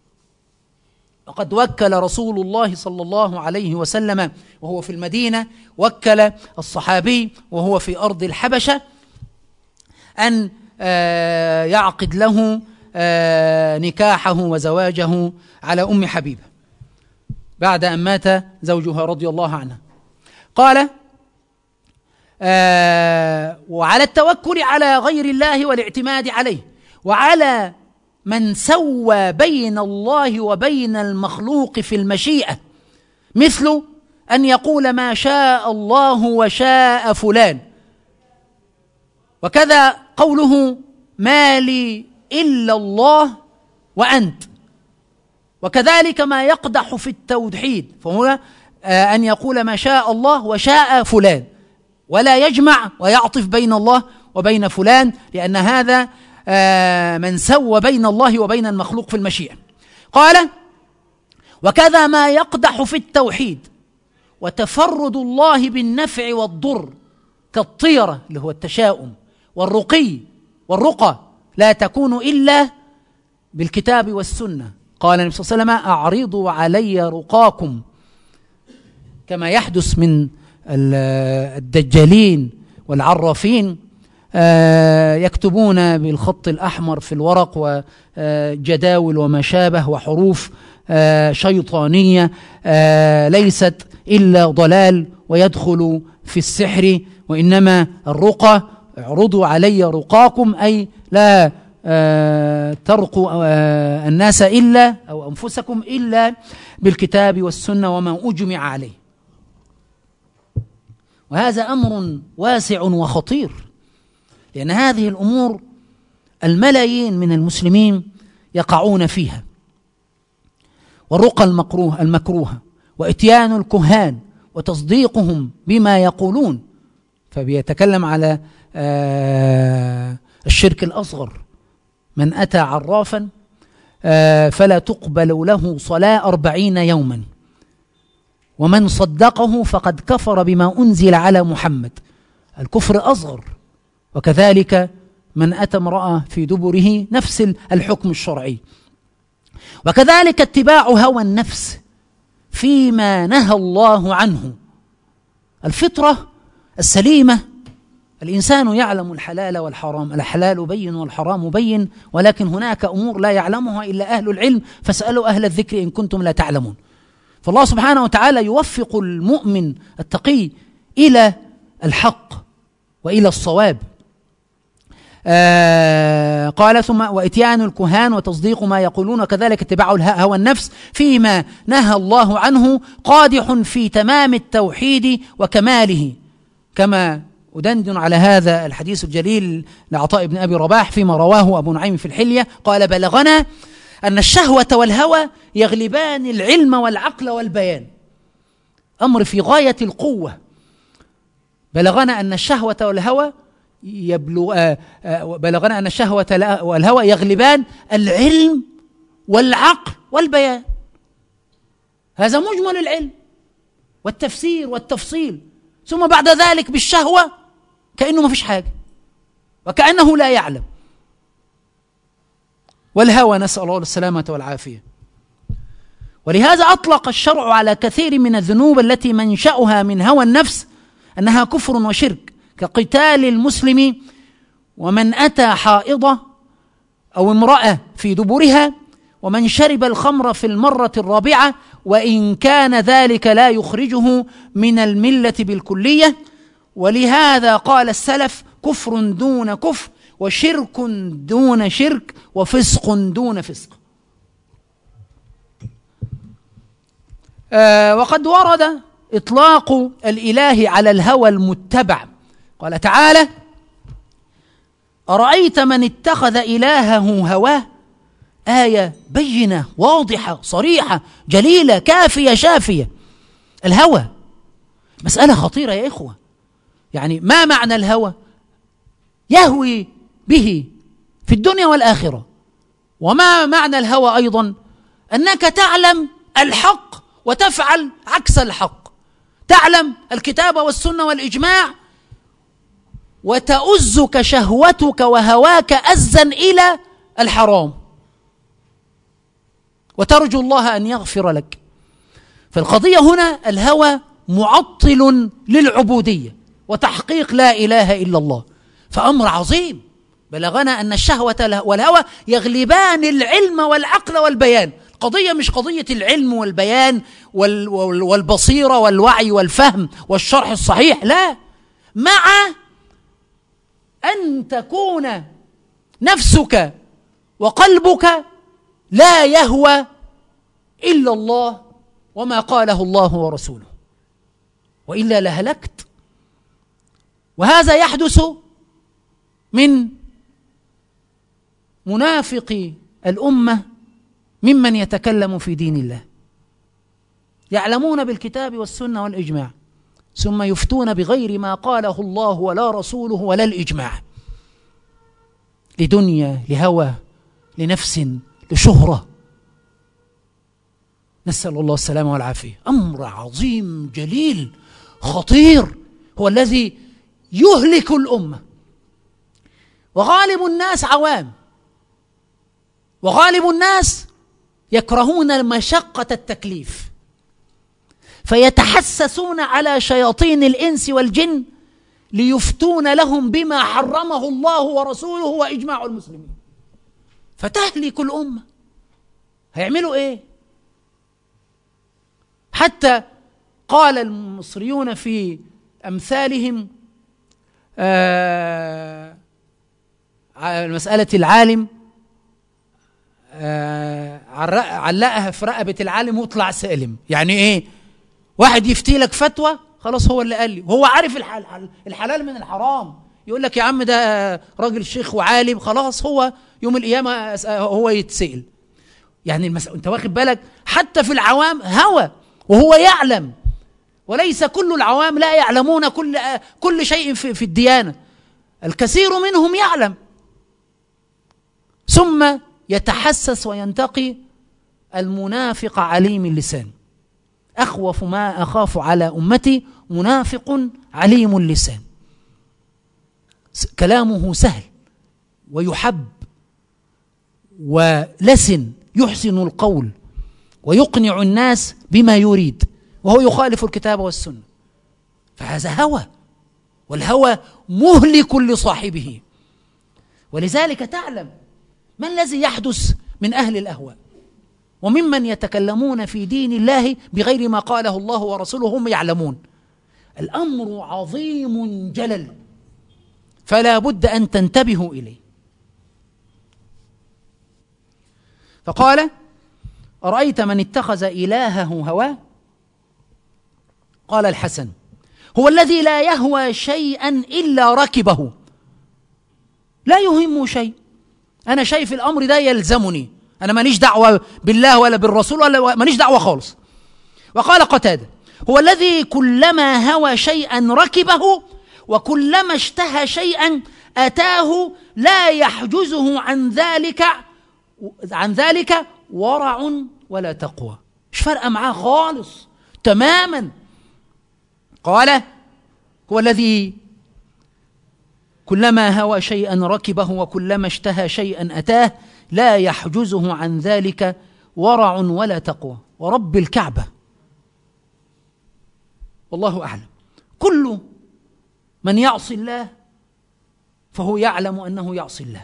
وقد وكل رسول الله صلى الله عليه وسلم وهو في المدينة، وكل الصحابي وهو في أرض الحبشة أن يعقد له نكاحه وزواجه على أم حبيبة بعد أن مات زوجها رضي الله عنها. قال وعلى التوكل على غير الله والاعتماد عليه، وعلى من سوى بين الله وبين المخلوق في المشيئة، مثل أن يقول ما شاء الله وشاء فلان، وكذا قوله ما لي إلا الله وأنت، وكذلك ما يقدح في التوحيد، فهنا أن يقول ما شاء الله وشاء فلان، ولا يجمع ويعطف بين الله وبين فلان، لأن هذا من سوى بين الله وبين المخلوق في المشيئة. قال وكذا ما يقدح في التوحيد وتفرد الله بالنفع والضر، كالطيرة اللي هو التشاؤم، والرقي والرقى لا تكون إلا بالكتاب والسنة. قال النبي صلى الله عليه وسلم أعرضوا علي رقاكم، كما يحدث من الدجالين والعرافين يكتبون بالخط الأحمر في الورق وجداول وما شابه وحروف شيطانية ليست إلا ضلال ويدخل في السحر، وإنما الرقى اعرضوا علي رقاكم، أي لا ترقوا الناس إلا أو أنفسكم إلا بالكتاب والسنة وما أجمع عليه. وهذا أمر واسع وخطير، لأن هذه الأمور الملايين من المسلمين يقعون فيها، والرقى المكروهة وإتيان الكهان وتصديقهم بما يقولون، فبيتكلم على الشرك الأصغر. من أتى عرافا فلا تقبل له صلاة 40 يوما، ومن صدقه فقد كفر بما أنزل على محمد، الكفر أصغر. وكذلك من أتى امرأة في دبره نفس الحكم الشرعي. وكذلك اتباع هوى النفس فيما نهى الله عنه. الفطرة السليمة، الإنسان يعلم الحلال والحرام، الحلال بين والحرام بين، ولكن هناك أمور لا يعلمها إلا أهل العلم، فاسألوا أهل الذكر إن كنتم لا تعلمون. فالله سبحانه وتعالى يوفق المؤمن التقي إلى الحق وإلى الصواب. قال ثم وإتيان الكهان وتصديق ما يقولون، وكذلك اتباع هوى النفس فيما نهى الله عنه قادح في تمام التوحيد وكماله، كما أدندن على هذا الحديث الجليل لعطاء بن أبي رباح فيما رواه أبو نعيم في الحلية قال: بلغنا أن الشهوة والهوى يغلبان العلم والعقل والبيان. أمر في غاية القوة. بلغنا أن الشهوة والهوى بلغنا أن الشهوة والهوى يغلبان العلم والعقل والبيان. هذا مجمل العلم والتفسير والتفصيل، ثم بعد ذلك بالشهوة كأنه ما فيش حاجة وكأنه لا يعلم. والهوى نسأل الله السلامة والعافية. ولهذا أطلق الشرع على كثير من الذنوب التي منشأها من هوى النفس أنها كفر وشرك، كقتال المسلم ومن أتى حائضة أو امرأة في دبرها، ومن شرب الخمر في المرة الرابعة وإن كان ذلك لا يخرجه من الملة بالكلية. ولهذا قال السلف: كفر دون كفر، وشرك دون شرك، وفسق دون فسق. وقد ورد إطلاق الإله على الهوى المتبع. قال تعالى: أرأيت من اتخذ إلهه هواه. آية بينة واضحة صريحة جليلة كافية شافية. الهوى مسألة خطيرة يا إخوة. يعني ما معنى الهوى؟ يهوي به في الدنيا والآخرة. وما معنى الهوى أيضا؟ أنك تعلم الحق وتفعل عكس الحق، تعلم الكتاب والسنة والإجماع وتؤزك شهوتك وهواك أزا إلى الحرام، وترجو الله أن يغفر لك. فالقضية هنا الهوى معطل للعبودية وتحقيق لا إله إلا الله، فأمر عظيم. بلغنا أن الشهوة والهوى يغلبان العلم والعقل والبيان. قضية مش قضية العلم والبيان والبصيرة والوعي والفهم والشرح الصحيح، لا، مع أن تكون نفسك وقلبك لا يهوى إلا الله وما قاله الله ورسوله، وإلا لهلكت. وهذا يحدث من منافق الأمة ممن يتكلم في دين الله، يعلمون بالكتاب والسنة والإجماع، ثم يفتون بغير ما قاله الله ولا رسوله ولا الإجماع، لدنيا، لهوى، لنفس، لشهرة. نسأل الله السلامة والعافية. أمر عظيم جليل خطير هو الذي يهلك الأمة. وغالب الناس عوام، وغالب الناس يكرهون مشقة التكليف، فيتحسسون على شياطين الإنس والجن ليفتون لهم بما حرمه الله ورسوله وإجماع المسلمين، فتهلك الأمة. هيعملوا إيه؟ حتى قال المصريون في أمثالهم مسألة العالم علقها في رقبة العالم واطلع سالم. يعني ايه؟ واحد يفتي لك فتوى، خلاص هو اللي قال لي، وهو عارف الحلال من الحرام، يقول لك يا عم ده راجل شيخ وعالم، خلاص هو يوم القيامة هو يتسأل. يعني انت واخد بالك؟ حتى في العوام هوى وهو يعلم، وليس كل العوام لا يعلمون كل شيء في الديانة، الكثير منهم يعلم ثم يتحسس وينتقي المنافق عليم اللسان. أخوف ما أخاف على أمتي منافق عليم اللسان، كلامه سهل ويحب ولسن يحسن القول ويقنع الناس بما يريد وهو يخالف الكتاب والسنة، فهذا هوى، والهوى مهلك لصاحبه. ولذلك تعلم ما الذي يحدث من أهل الأهواء وممن يتكلمون في دين الله بغير ما قاله الله ورسوله، هم يعلمون الأمر عظيم جلل، فلا بد أن تنتبهوا إليه. فقال: أرأيت من اتخذ إلهه هواه؟ قال الحسن: هو الذي لا يهوى شيئا إلا ركبه، لا يهمه شيء، أنا شايف الأمر ده يلزمني، أنا ماليش دعوة بالله ولا بالرسول ولا ماليش دعوة خالص. وقال قتادة: هو الذي كلما هوى شيئا ركبه وكلما اشتهى شيئا أتاه لا يحجزه عن ذلك ورع ولا تقوى، مش فارقة معاه خالص تماما. قال: هو الذي كلما هوى شيئا ركبه وكلما اشتهى شيئا أتاه لا يحجزه عن ذلك ورع ولا تقوى. ورب الكعبة والله أعلم، كل من يعصي الله فهو يعلم أنه يعصي الله.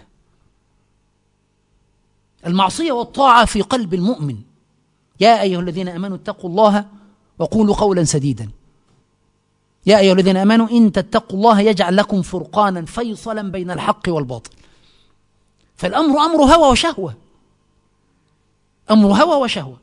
المعصية والطاعة في قلب المؤمن. يا أيها الذين آمنوا اتقوا الله وقولوا قولا سديدا. يا أيها الذين آمنوا إن تتقوا الله يجعل لكم فرقانا فيصلا بين الحق والباطل. فالأمر أمر هوى وشهوة، أمر هوى وشهوة.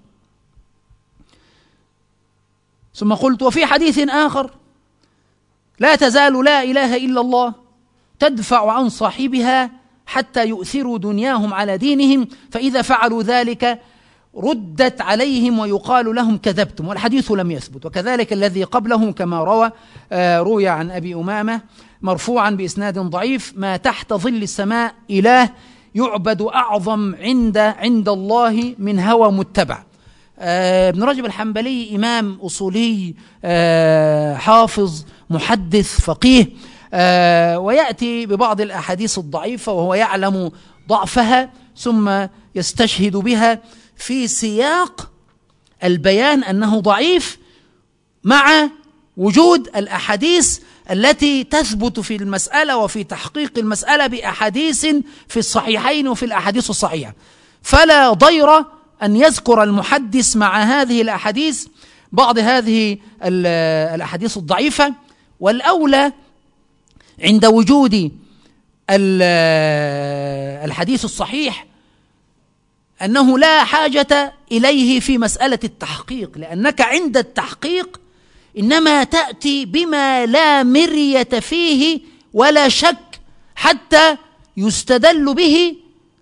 ثم قلت: وفي حديث آخر: لا تزال لا إله إلا الله تدفع عن صاحبها حتى يؤثروا دنياهم على دينهم، فإذا فعلوا ذلك ردت عليهم ويقال لهم كذبتم، والحديث لم يثبت. وكذلك الذي قبله كما روي عن أبي أمامة مرفوعا بإسناد ضعيف: ما تحت ظل السماء إله يعبد أعظم عند الله من هوى متبع. ابن رجب الحنبلي إمام أصولي حافظ محدث فقيه، ويأتي ببعض الأحاديث الضعيفة وهو يعلم ضعفها ثم يستشهد بها في سياق البيان أنه ضعيف، مع وجود الأحاديث التي تثبت في المسألة وفي تحقيق المسألة بأحاديث في الصحيحين وفي الأحاديث الصحيحة. فلا ضير أن يذكر المحدث مع هذه الأحاديث بعض هذه الأحاديث الضعيفة، والأولى عند وجود الحديث الصحيح أنه لا حاجة إليه في مسألة التحقيق، لأنك عند التحقيق إنما تأتي بما لا مرية فيه ولا شك حتى يستدل به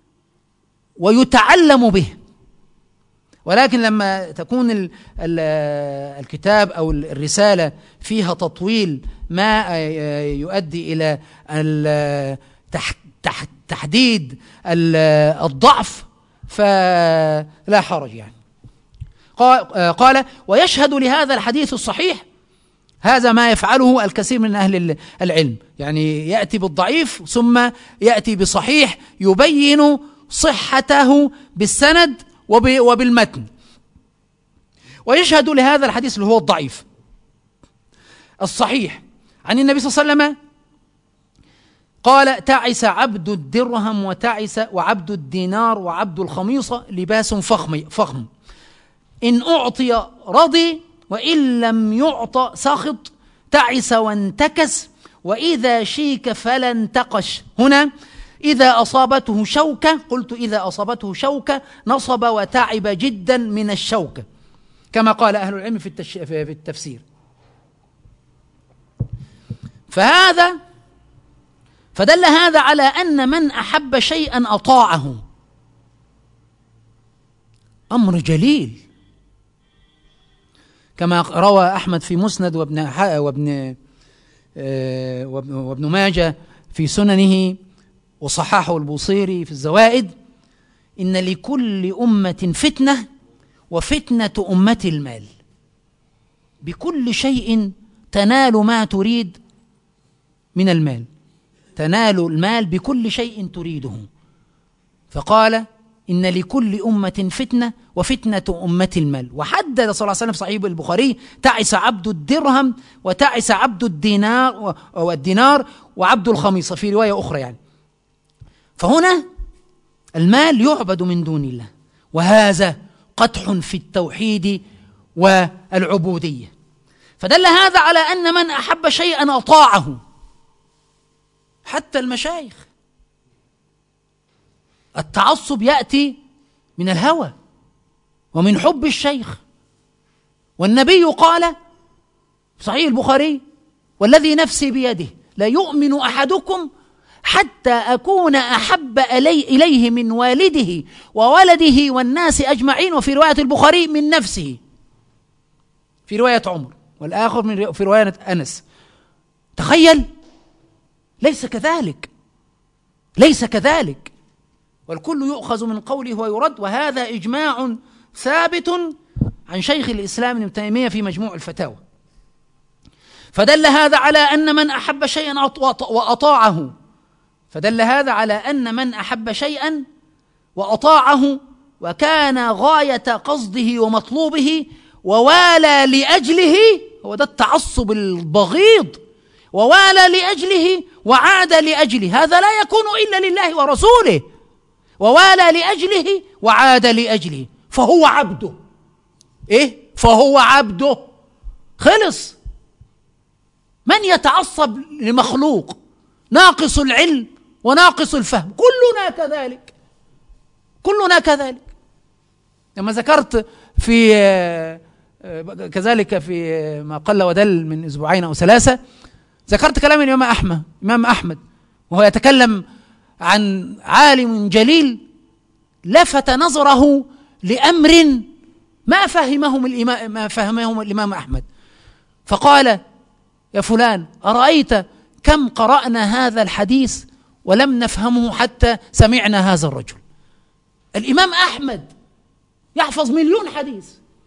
ويتعلم به. ولكن لما تكون الكتاب أو الرسالة فيها تطويل ما يؤدي إلى تحديد الضعف فلا حرج يعني. قال: ويشهد لهذا الحديث الصحيح، هذا ما يفعله الكثير من أهل العلم، يعني يأتي بالضعيف ثم يأتي بصحيح يبين صحته بالسند وبالمتن. ويشهد لهذا الحديث اللي هو الضعيف الصحيح عن النبي صلى الله عليه وسلم قال: تعس عبد الدرهم وعبد الدينار وعبد الخميصة لباس فخم، إن أعطي رضي وإن لم يعط سخط، تعس وانتكس، وإذا شيك فلا انتقش. هنا إذا أصابته شوكة، قلت إذا أصابته شوكة نصب وتعب جدا من الشوكة، كما قال أهل العلم في التفسير. فدل هذا على أن من أحب شيئا أطاعه، أمر جليل، كما روى أحمد في مسند وابن ماجه في سننه وصححه البوصيري في الزوائد: إن لكل أمة فتنة وفتنة أمة المال، بكل شيء تنال ما تريد من المال، تنال المال بكل شيء تريده. فقال: إن لكل أمة فتنة وفتنة أمة المال. وحدد صلى الله عليه وسلم في صحيح البخاري: تعس عبد الدرهم وتعس عبد الدينار وعبد الخميصة، في رواية أخرى يعني. فهنا المال يعبد من دون الله، وهذا قدح في التوحيد والعبودية. فدل هذا على أن من أحب شيئا أطاعه، حتى المشايخ. التعصب يأتي من الهوى ومن حب الشيخ. والنبي قال في صحيح البخاري: والذي نفسي بيده لا يؤمن أحدكم حتى أكون أحب إليه من والده وولده والناس أجمعين، وفي رواية البخاري من نفسه، في رواية عمر، والآخر في رواية أنس. تخيل، ليس كذلك، ليس كذلك، والكل يؤخذ من قوله ويرد. وهذا إجماع ثابت عن شيخ الإسلام ابن تيمية في مجموع الفتاوى. فدل هذا على أن من أحب شيئا وأطاعه، فدل هذا على أن من أحب شيئا وأطاعه وكان غاية قصده ومطلوبه ووالى لأجله، هو ده التعصب البغيض، ووالى لأجله وعاد لأجله، هذا لا يكون إلا لله ورسوله. ووالى لأجله وعاد لأجله، فهو عبده. إيه؟ فهو عبده، خلص. من يتعصب لمخلوق ناقص العلم وناقص الفهم؟ كلنا كذلك، كلنا كذلك. لما ذكرت في كذلك في ما قل ودل من أسبوعين أو ثلاثة، ذكرت كلام الإمام أحمد وهو يتكلم عن عالم جليل لفت نظره لأمر ما فهمهم الإمام أحمد، فقال: يا فلان، أرأيت كم قرأنا هذا الحديث ولم نفهمه حتى سمعنا هذا الرجل؟ الإمام أحمد يحفظ 1,000,000 حديث،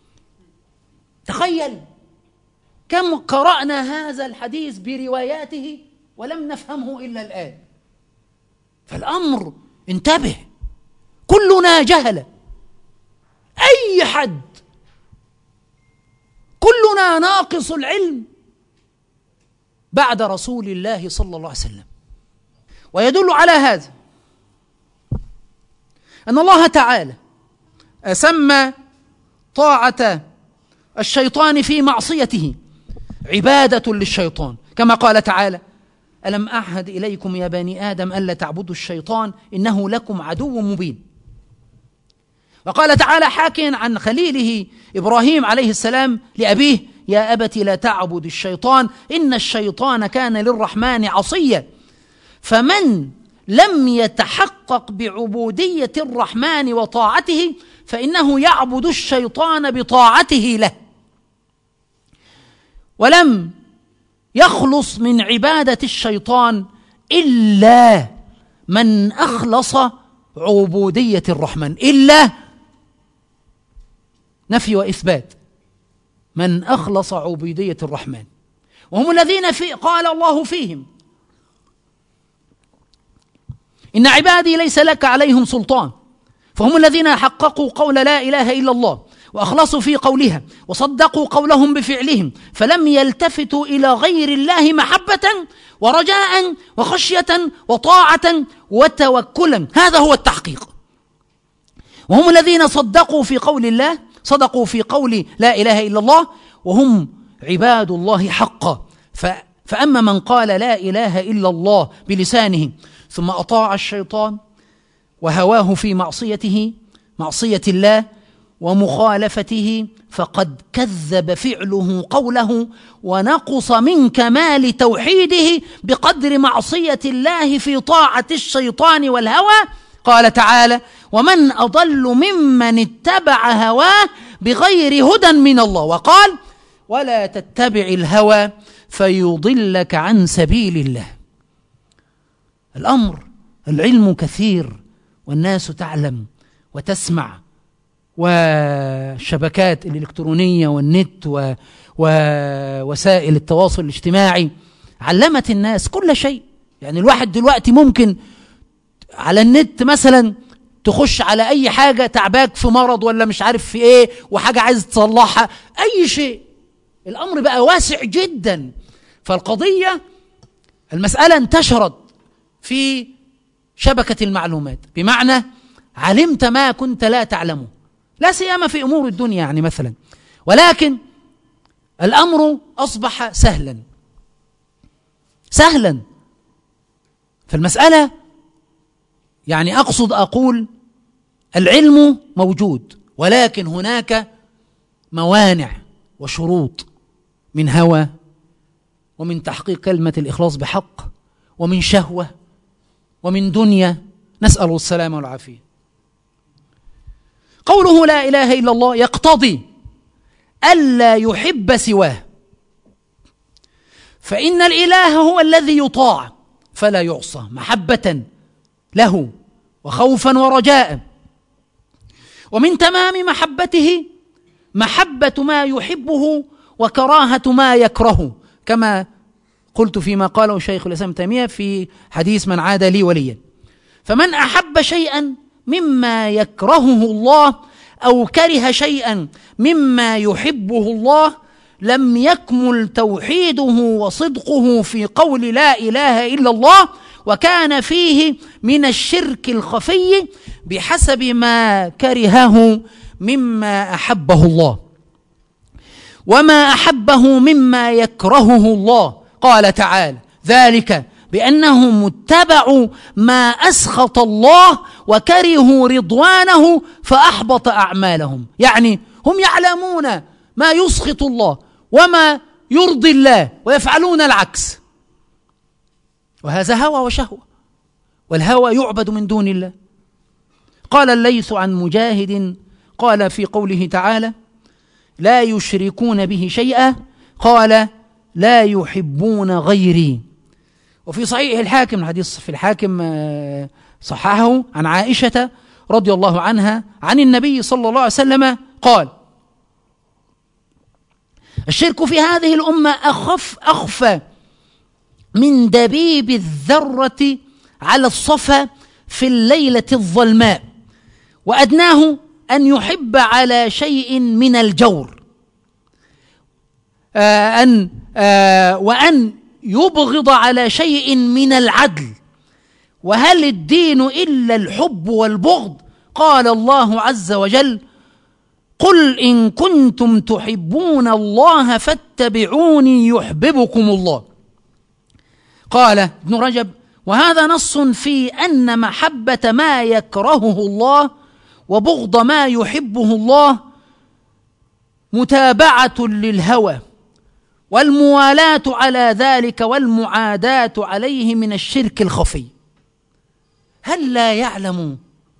تخيل كم قرأنا هذا الحديث برواياته ولم نفهمه إلا الآن. فالأمر انتبه، كلنا جهلة، أي حد، كلنا ناقص العلم بعد رسول الله صلى الله عليه وسلم. ويدل على هذا أن الله تعالى سمى طاعة الشيطان في معصيته عبادة للشيطان، كما قال تعالى: ألم أعهد إليكم يا بني آدم ألا تعبدوا الشيطان إنه لكم عدو مبين. وقال تعالى حاكيا عن خليله إبراهيم عليه السلام لأبيه: يا أبت لا تعبد الشيطان إن الشيطان كان للرحمن عصيا. فمن لم يتحقق بعبودية الرحمن وطاعته فإنه يعبد الشيطان بطاعته له، ولم يخلص من عبادة الشيطان إلا من أخلص عبودية الرحمن. إلا نفي وإثبات، من أخلص عبودية الرحمن، وهم الذين قال الله فيهم: إن عبادي ليس لك عليهم سلطان. فهم الذين حققوا قول لا إله إلا الله وأخلصوا في قولها وصدقوا قولهم بفعلهم، فلم يلتفتوا إلى غير الله محبة ورجاء وخشية وطاعة وتوكلا. هذا هو التحقيق. وهم الذين صدقوا في قول الله، صدقوا في قول لا إله إلا الله، وهم عباد الله حقا. فأما من قال لا إله إلا الله بلسانه ثم أطاع الشيطان وهواه في معصية الله ومخالفته، فقد كذب فعله قوله ونقص من كمال توحيده بقدر معصية الله في طاعة الشيطان والهوى. قال تعالى: ومن أضل ممن اتبع هواه بغير هدى من الله. وقال: ولا تتبع الهوى فيضلك عن سبيل الله. العلم كثير والناس تعلم وتسمع، والشبكات الإلكترونية والنت ووسائل التواصل الاجتماعي علمت الناس كل شيء. يعني الواحد دلوقتي ممكن على النت مثلا تخش على أي حاجة تعباك في مرض ولا مش عارف في إيه وحاجة عايز تصلحها، أي شيء. الأمر بقى واسع جدا. فالقضية المسألة انتشرت في شبكة المعلومات، بمعنى علمت ما كنت لا تعلمه، لا سيما في أمور الدنيا يعني مثلا، ولكن الأمر أصبح سهلا. فالمسألة يعني أقول العلم موجود، ولكن هناك موانع وشروط من هوى، ومن تحقيق كلمة الإخلاص بحق، ومن شهوة، ومن دنيا، نسأل السلامة والعافية. قوله لا إله إلا الله يقتضي ألا يحب سواه، فإن الإله هو الذي يطاع فلا يعصى محبة له وخوفا ورجاء. ومن تمام محبته محبة ما يحبه وكراهة ما يكرهه، كما قلت فيما قاله شيخ الإسلام ابن تيمية في حديث من عاد لي وليا. فمن أحب شيئا مما يكرهه الله أو كره شيئا مما يحبه الله لم يكمل توحيده وصدقه في قول لا إله إلا الله، وكان فيه من الشرك الخفي بحسب ما كرهه مما أحبه الله وما أحبه مما يكرهه الله. قال تعالى: ذلك بأنهم اتبعوا ما أسخط الله وكرهوا رضوانه فأحبط أعمالهم. يعني هم يعلمون ما يسخط الله وما يرضي الله ويفعلون العكس، وهذا هوى وشهوة، والهوى يعبد من دون الله. قال الليث عن مجاهد قال في قوله تعالى: لا يشركون به شيئا، قال: لا يحبون غيري. وفي صحيح الحاكم، الحديث في الحاكم صححه، عن عائشة رضي الله عنها عن النبي صلى الله عليه وسلم قال: الشرك في هذه الأمة أخفى من دبيب الذرة على الصفا في الليلة الظلماء، وأدناه أن يحب على شيء من الجور، وأن يبغض على شيء من العدل. وهل الدين إلا الحب والبغض؟ قال الله عز وجل: قل إن كنتم تحبون الله فاتبعوني يحببكم الله. قال ابن رجب: وهذا نص في أن محبة ما يكرهه الله وبغض ما يحبه الله متابعة للهوى، والموالاة على ذلك والمعاداة عليه من الشرك الخفي. هل لا يعلم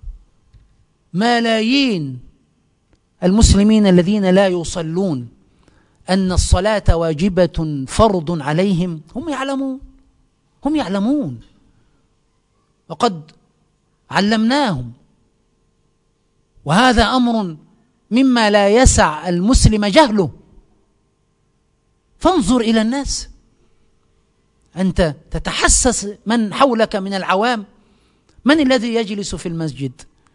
ملايين المسلمين الذين لا يصلون أن الصلاة واجبة فرض عليهم؟ هم يعلمون وقد علمناهم، وهذا أمر مما لا يسع المسلم جهله. فانظر إلى الناس، أنت تتحسس من حولك من العوام. من الذي يجلس في المسجد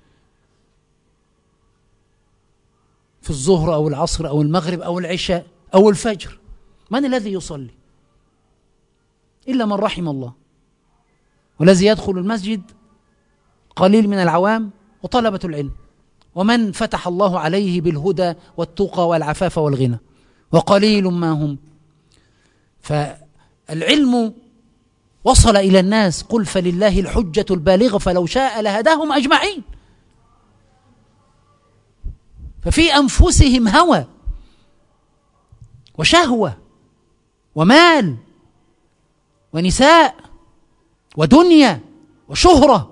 في الظهر أو العصر أو المغرب أو العشاء أو الفجر؟ من الذي يصلي؟ إلا من رحم الله. والذي يدخل المسجد قليل من العوام وطلبة العلم، ومن فتح الله عليه بالهدى والتقى والعفاف والغنى، وقليل ما هم. فالعلم وصل إلى الناس. قل فلله الحجة البالغة فلو شاء لهداهم أجمعين. ففي أنفسهم هوى وشهوة ومال ونساء ودنيا وشهرة.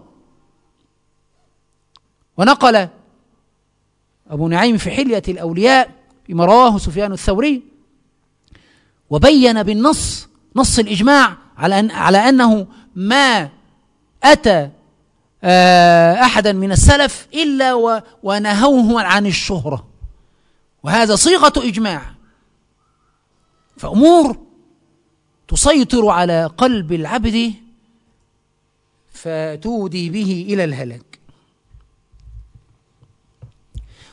ونقل أبو نعيم في حلية الأولياء فيما رواه سفيان الثوري، وبين بالنص، نص الإجماع، على أنه ما أتى أحدا من السلف إلا ونهوه عن الشهرة، وهذا صيغة إجماع. فأمور تسيطر على قلب العبد فتودي به إلى الهلاك.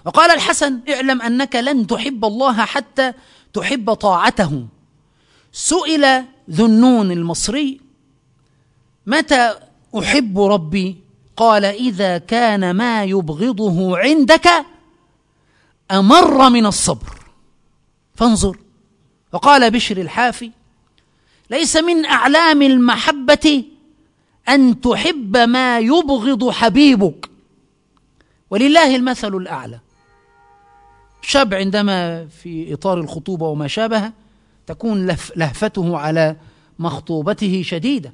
وقال الحسن: اعلم أنك لن تحب الله حتى تحب طاعته. سئل ذنون المصري: متى أحب ربي؟ قال: إذا كان ما يبغضه عندك أمر من الصبر. فانظر. وقال بشر الحافي: ليس من أعلام المحبة أن تحب ما يبغض حبيبك، ولله المثل الأعلى. الشاب عندما في إطار الخطوبة وما شابه تكون لهفته على مخطوبته شديدة،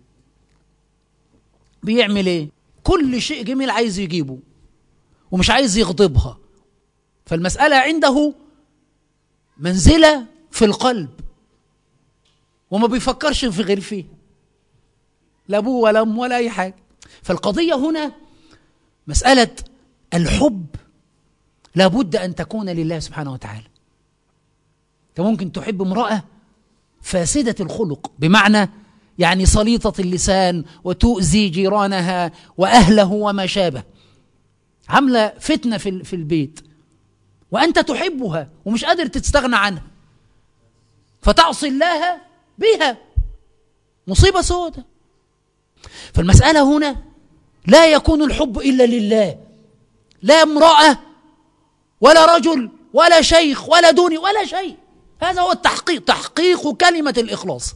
بيعمل إيه؟ كل شيء جميل عايز يجيبه ومش عايز يغضبها، فالمسألة عنده منزلة في القلب وما بيفكرش في غير فيه، لا أبوه ولا أم ولا أي حاجة. فالقضية هنا مسألة الحب لابد أن تكون لله سبحانه وتعالى. أنت ممكن تحب امرأة فاسدة الخلق، بمعنى يعني صليطة اللسان وتؤذي جيرانها وأهله وما شابه، عاملة فتنة في البيت، وأنت تحبها ومش قادر تستغنى عنها، فتعصي الله بها، مصيبة سودة. فالمسألة هنا لا يكون الحب إلا لله، لا امرأة ولا رجل ولا شيخ ولا دوني ولا شيء. هذا هو التحقيق، تحقيق كلمة الإخلاص.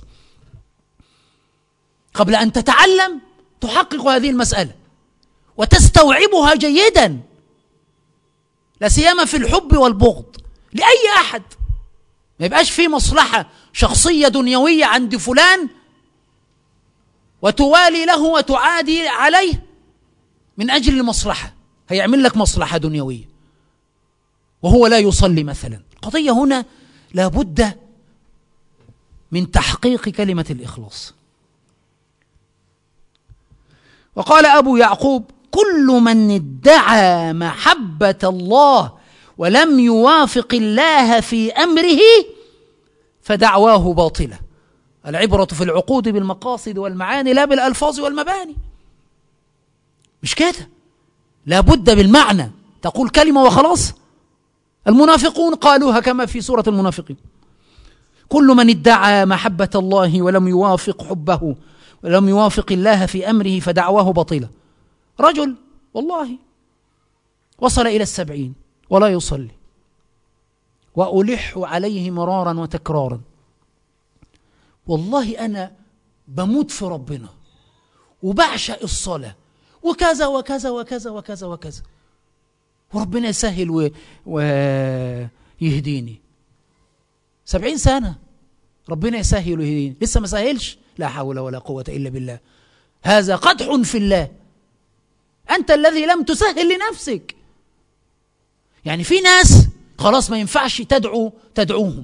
قبل أن تتعلم تحقق هذه المسألة وتستوعبها جيدا، لا سيما في الحب والبغض لأي أحد. ما يبقاش في مصلحة شخصية دنيوية عند فلان وتوالي له وتعادي عليه من أجل المصلحة، هيعمل لك مصلحة دنيوية وهو لا يصلي مثلا. القضية هنا لابد من تحقيق كلمة الإخلاص. وقال أبو يعقوب: كل من ادعى محبة الله ولم يوافق الله في أمره فدعواه باطلة. العبرة في العقود بالمقاصد والمعاني لا بالألفاظ والمباني. مش كده، لابد بالمعنى، تقول كلمة وخلاص. المنافقون قالوها كما في سورة المنافقين: كل من ادعى محبة الله ولم يوافق حبه ولم يوافق الله في أمره فدعواه باطلة. رجل والله وصل إلى 70 ولا يصلي، وألح عليه مرارا وتكرارا: والله أنا بموت في ربنا وبعشق الصلاة وكذا وكذا وكذا وكذا وكذا، وربنا يسهل ويهديني. 70 سنة ربنا يسهل ويهديني، لسه ما سهلش؟ لا حول ولا قوة إلا بالله. هذا قدح في الله، أنت الذي لم تسهل لنفسك. يعني في ناس خلاص ما ينفعش تدعوهم،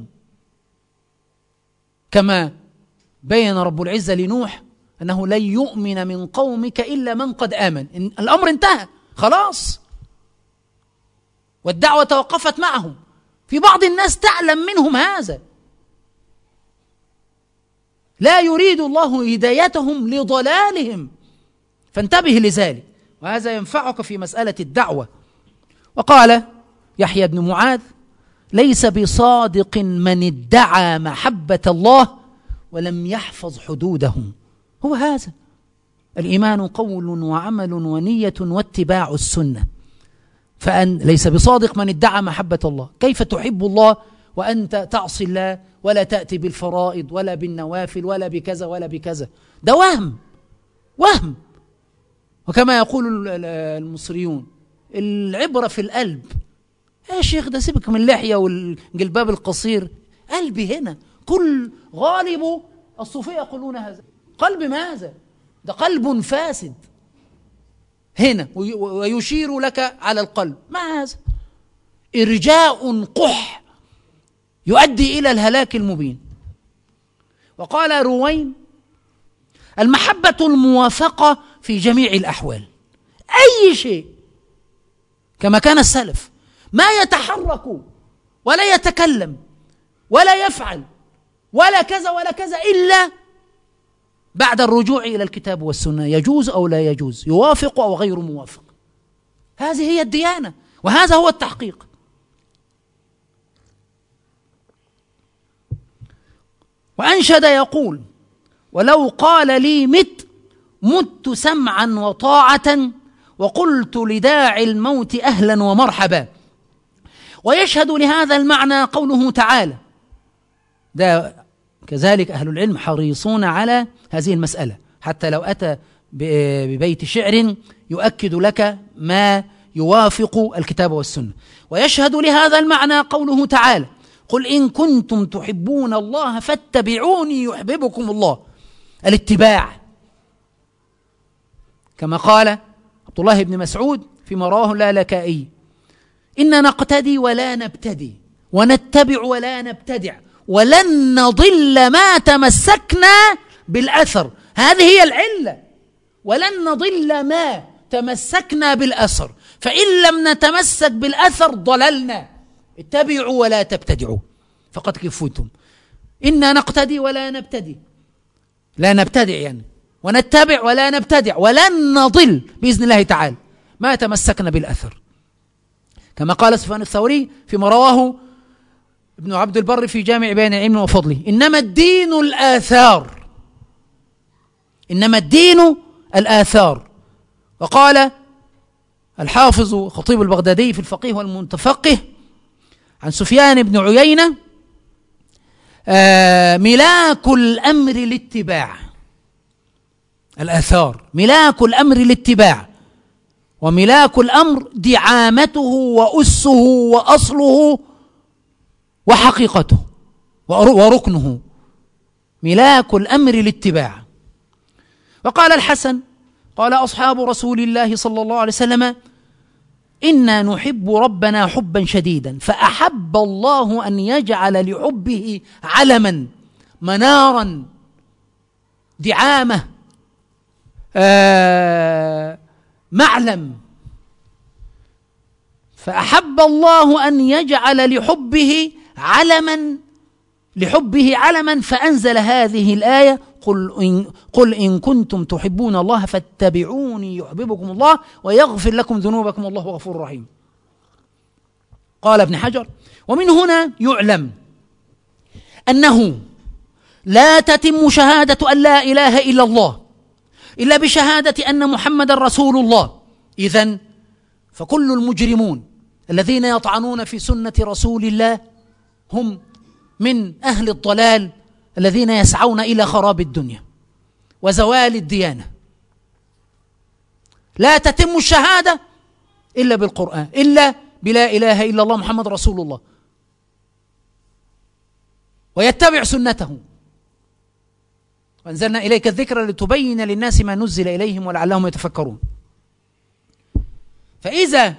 كما بين رب العزة لنوح أنه لن يؤمن من قومك إلا من قد آمن. الأمر انتهى خلاص، والدعوة توقفت معهم. في بعض الناس تعلم منهم هذا، لا يريد الله هدايتهم لضلالهم، فانتبه لذلك، وهذا ينفعك في مسألة الدعوة. وقال يحيى بن معاذ: ليس بصادق من ادعى محبة الله ولم يحفظ حدوده. هو هذا الإيمان قول وعمل ونية واتباع السنة. فأن ليس بصادق من ادعى محبة الله. كيف تحب الله وأنت تعصي الله ولا تأتي بالفرائض ولا بالنوافل ولا بكذا ولا بكذا؟ ده وهم. وكما يقول المصريون: العبرة في القلب. يا شيخ ده سيبك من اللحية والجلباب القصير، قلبي هنا. كل غالب الصوفية يقولون هذا. قلب ماذا؟ ده قلب فاسد هنا، ويشير لك على القلب. ما هذا؟ إرجاء قح يؤدي إلى الهلاك المبين. وقال روين: المحبة الموافقة في جميع الأحوال، أي شيء، كما كان السلف، ما يتحرك ولا يتكلم ولا يفعل ولا كذا ولا كذا إلا بعد الرجوع إلى الكتاب والسنة، يجوز أو لا يجوز، يوافق أو غير موافق. هذه هي الديانة. وهذا هو التحقيق. وأنشد يقول: ولو قال لي مت سمعا وطاعة، وقلت لداعي الموت أهلا ومرحبا. ويشهد لهذا المعنى قوله تعالى، ده كذلك أهل العلم حريصون على هذه المسألة، حتى لو أتى ببيت شعر يؤكد لك ما يوافق الكتاب والسنة. ويشهد لهذا المعنى قوله تعالى: قل إن كنتم تحبون الله فاتبعوني يحببكم الله. الاتباع، كما قال عبد الله بن مسعود فيما رواه اللالكائي: إننا نقتدي ولا نبتدي، ونتبع ولا نبتدع، ولن نضل ما تمسكنا بالأثر. هذه هي العلة، ولن نضل ما تمسكنا بالأثر، فإن لم نتمسك بالأثر ضللنا. اتبعوا ولا تبتدعوا فقد كفوتم. إنا نقتدي ولا نبتدي، لا نبتدع يعني، ونتبع ولا نبتدع، ولن نضل بإذن الله تعالى ما تمسكنا بالأثر، كما قال سفيان الثوري فيما رواه ابن عبد البر في جامع بيان العلم وفضله: إنما الدين الآثار، إنما الدين الآثار. وقال الحافظ خطيب البغدادي في الفقيه والمتفقه عن سفيان بن عيينة: ملاك الأمر الاتباع. الآثار ملاك الأمر الاتباع، وملاك الأمر دعامته وأسه وأصله وحقيقته وركنه. ملاك الأمر الاتباع. وقال الحسن: قال أصحاب رسول الله صلى الله عليه وسلم: إنا نحب ربنا حبا شديدا، فأحب الله أن يجعل لحبه علما، منارا، دعامة، معلم. فأحب الله أن يجعل لحبه علما، فأنزل هذه الآية: قل إن كنتم تحبون الله فاتبعوني يحببكم الله ويغفر لكم ذنوبكم والله غفور رحيم. قال ابن حجر: ومن هنا يعلم أنه لا تتم شهادة أن لا إله إلا الله إلا بشهادة أن محمد رسول الله. إذن فكل المجرمون الذين يطعنون في سنة رسول الله هم من أهل الضلال الذين يسعون إلى خراب الدنيا وزوال الديانة. لا تتم الشهادة إلا بالقرآن، إلا بلا إله إلا الله محمد رسول الله، ويتبع سنته. وأنزلنا إليك الذكر لتبين للناس ما نزل إليهم ولعلهم يتفكرون. فإذا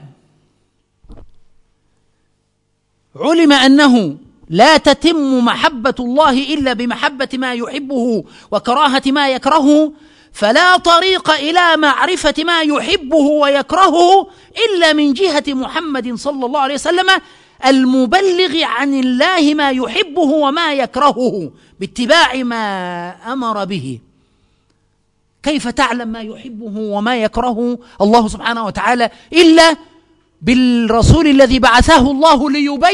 علم أنه لا تتم محبة الله إلا بمحبة ما يحبه وكراهة ما يكرهه، فلا طريق إلى معرفة ما يحبه ويكرهه إلا من جهة محمد صلى الله عليه وسلم المبلغ عن الله ما يحبه وما يكرهه باتباع ما أمر به. كيف تعلم ما يحبه وما يكرهه الله سبحانه وتعالى إلا بالرسول الذي بعثه الله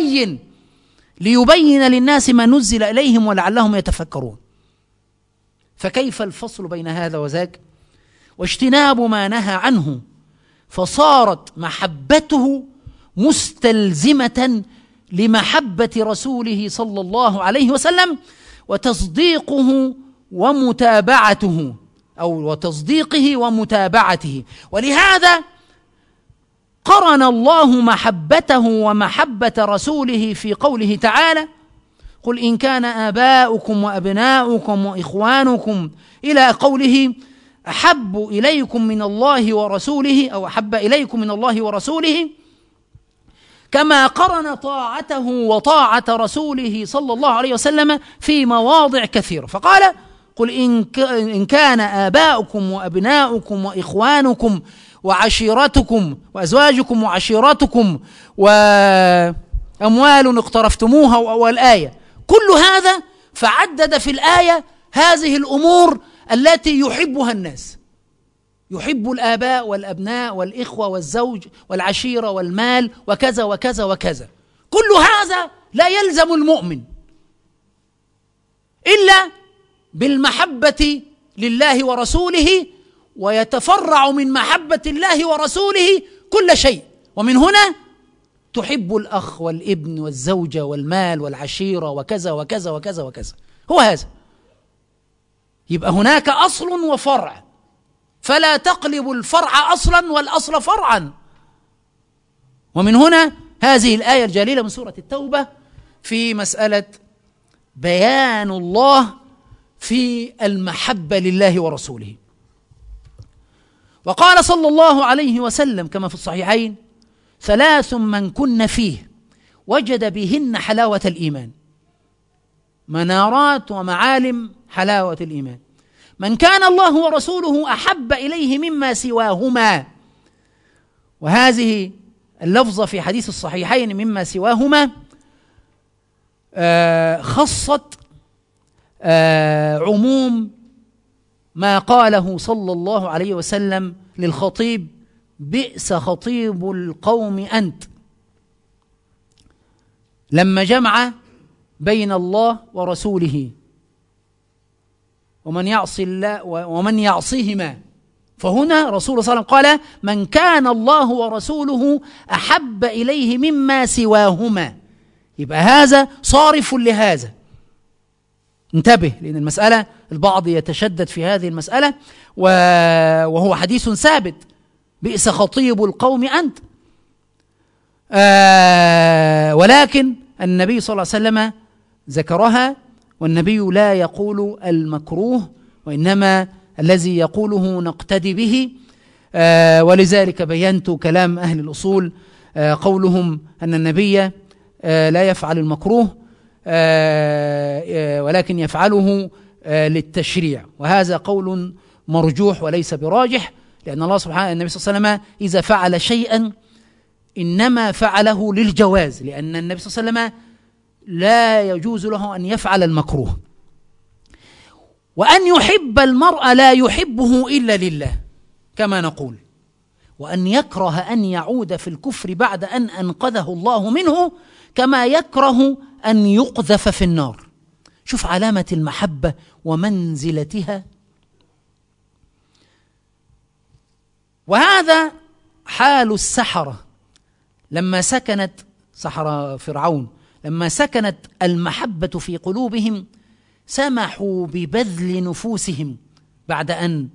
ليبين للناس ما نزل إليهم ولعلهم يتفكرون. فكيف الفصل بين هذا وذاك واجتناب ما نهى عنه؟ فصارت محبته مستلزمة لمحبة رسوله صلى الله عليه وسلم وتصديقه ومتابعته، أو وتصديقه ومتابعته. ولهذا قرن الله محبته ومحبة رسوله في قوله تعالى: قل إن كان آباؤكم وأبناؤكم وإخوانكم، إلى قوله: أحب إليكم من الله ورسوله، أو أحب إليكم من الله ورسوله، كما قرن طاعته وطاعة رسوله صلى الله عليه وسلم في مواضع كثيرة. فقال: قل إن كان آباؤكم وأبناؤكم وإخوانكم وعشيرتكم وأزواجكم وعشيرتكم وأموال اقترفتموها، والآية كل هذا، فعدد في الآية هذه الأمور التي يحبها الناس. يحب الآباء والأبناء والإخوة والزوج والعشيرة والمال وكذا وكذا وكذا. كل هذا لا يلزم المؤمن إلا بالمحبة لله ورسوله، ويتفرع من محبة الله ورسوله كل شيء. ومن هنا تحب الأخ والابن والزوجة والمال والعشيرة وكذا وكذا وكذا وكذا. هو هذا. يبقى هناك أصل وفرع، فلا تقلب الفرع أصلا والأصل فرعا. ومن هنا هذه الآية الجليلة من سورة التوبة في مسألة بيان الله في المحبة لله ورسوله. وقال صلى الله عليه وسلم كما في الصحيحين: 3 من كن فيه وجد بهن حلاوة الإيمان. منارات ومعالم حلاوة الإيمان: من كان الله ورسوله أحب إليه مما سواهما. وهذه اللفظة في حديث الصحيحين مما سواهما خصت عموم ما قاله صلى الله عليه وسلم للخطيب: بئس خطيب القوم أنت، لما جمع بين الله ورسوله ومن يعصي الله ومن يعصيهما. فهنا رسول صلى الله عليه وسلم قال: من كان الله ورسوله أحب إليه مما سواهما. يبقى هذا صارف لهذا. انتبه، لأن المسألة البعض يتشدد في هذه المسألة، وهو حديث ثابت: بئس خطيب القوم أنت. ولكن النبي صلى الله عليه وسلم ذكرها، والنبي لا يقول المكروه، وإنما الذي يقوله نقتدي به. ولذلك بينت كلام أهل الأصول قولهم أن النبي لا يفعل المكروه ولكن يفعله للتشريع، وهذا قول مرجوح وليس براجح، لأن الله سبحانه النبي صلى الله عليه وسلم إذا فعل شيئا إنما فعله للجواز، لأن النبي صلى الله عليه وسلم لا يجوز له أن يفعل المكروه. وأن يحب المرء لا يحبه إلا لله كما نقول، وأن يكره أن يعود في الكفر بعد أن أنقذه الله منه، كما يكره أن يقذف في النار. شوف علامة المحبة ومنزلتها. وهذا حال السحرة لما سكنت، سحرة فرعون لما سكنت المحبة في قلوبهم سمحوا ببذل نفوسهم بعد أن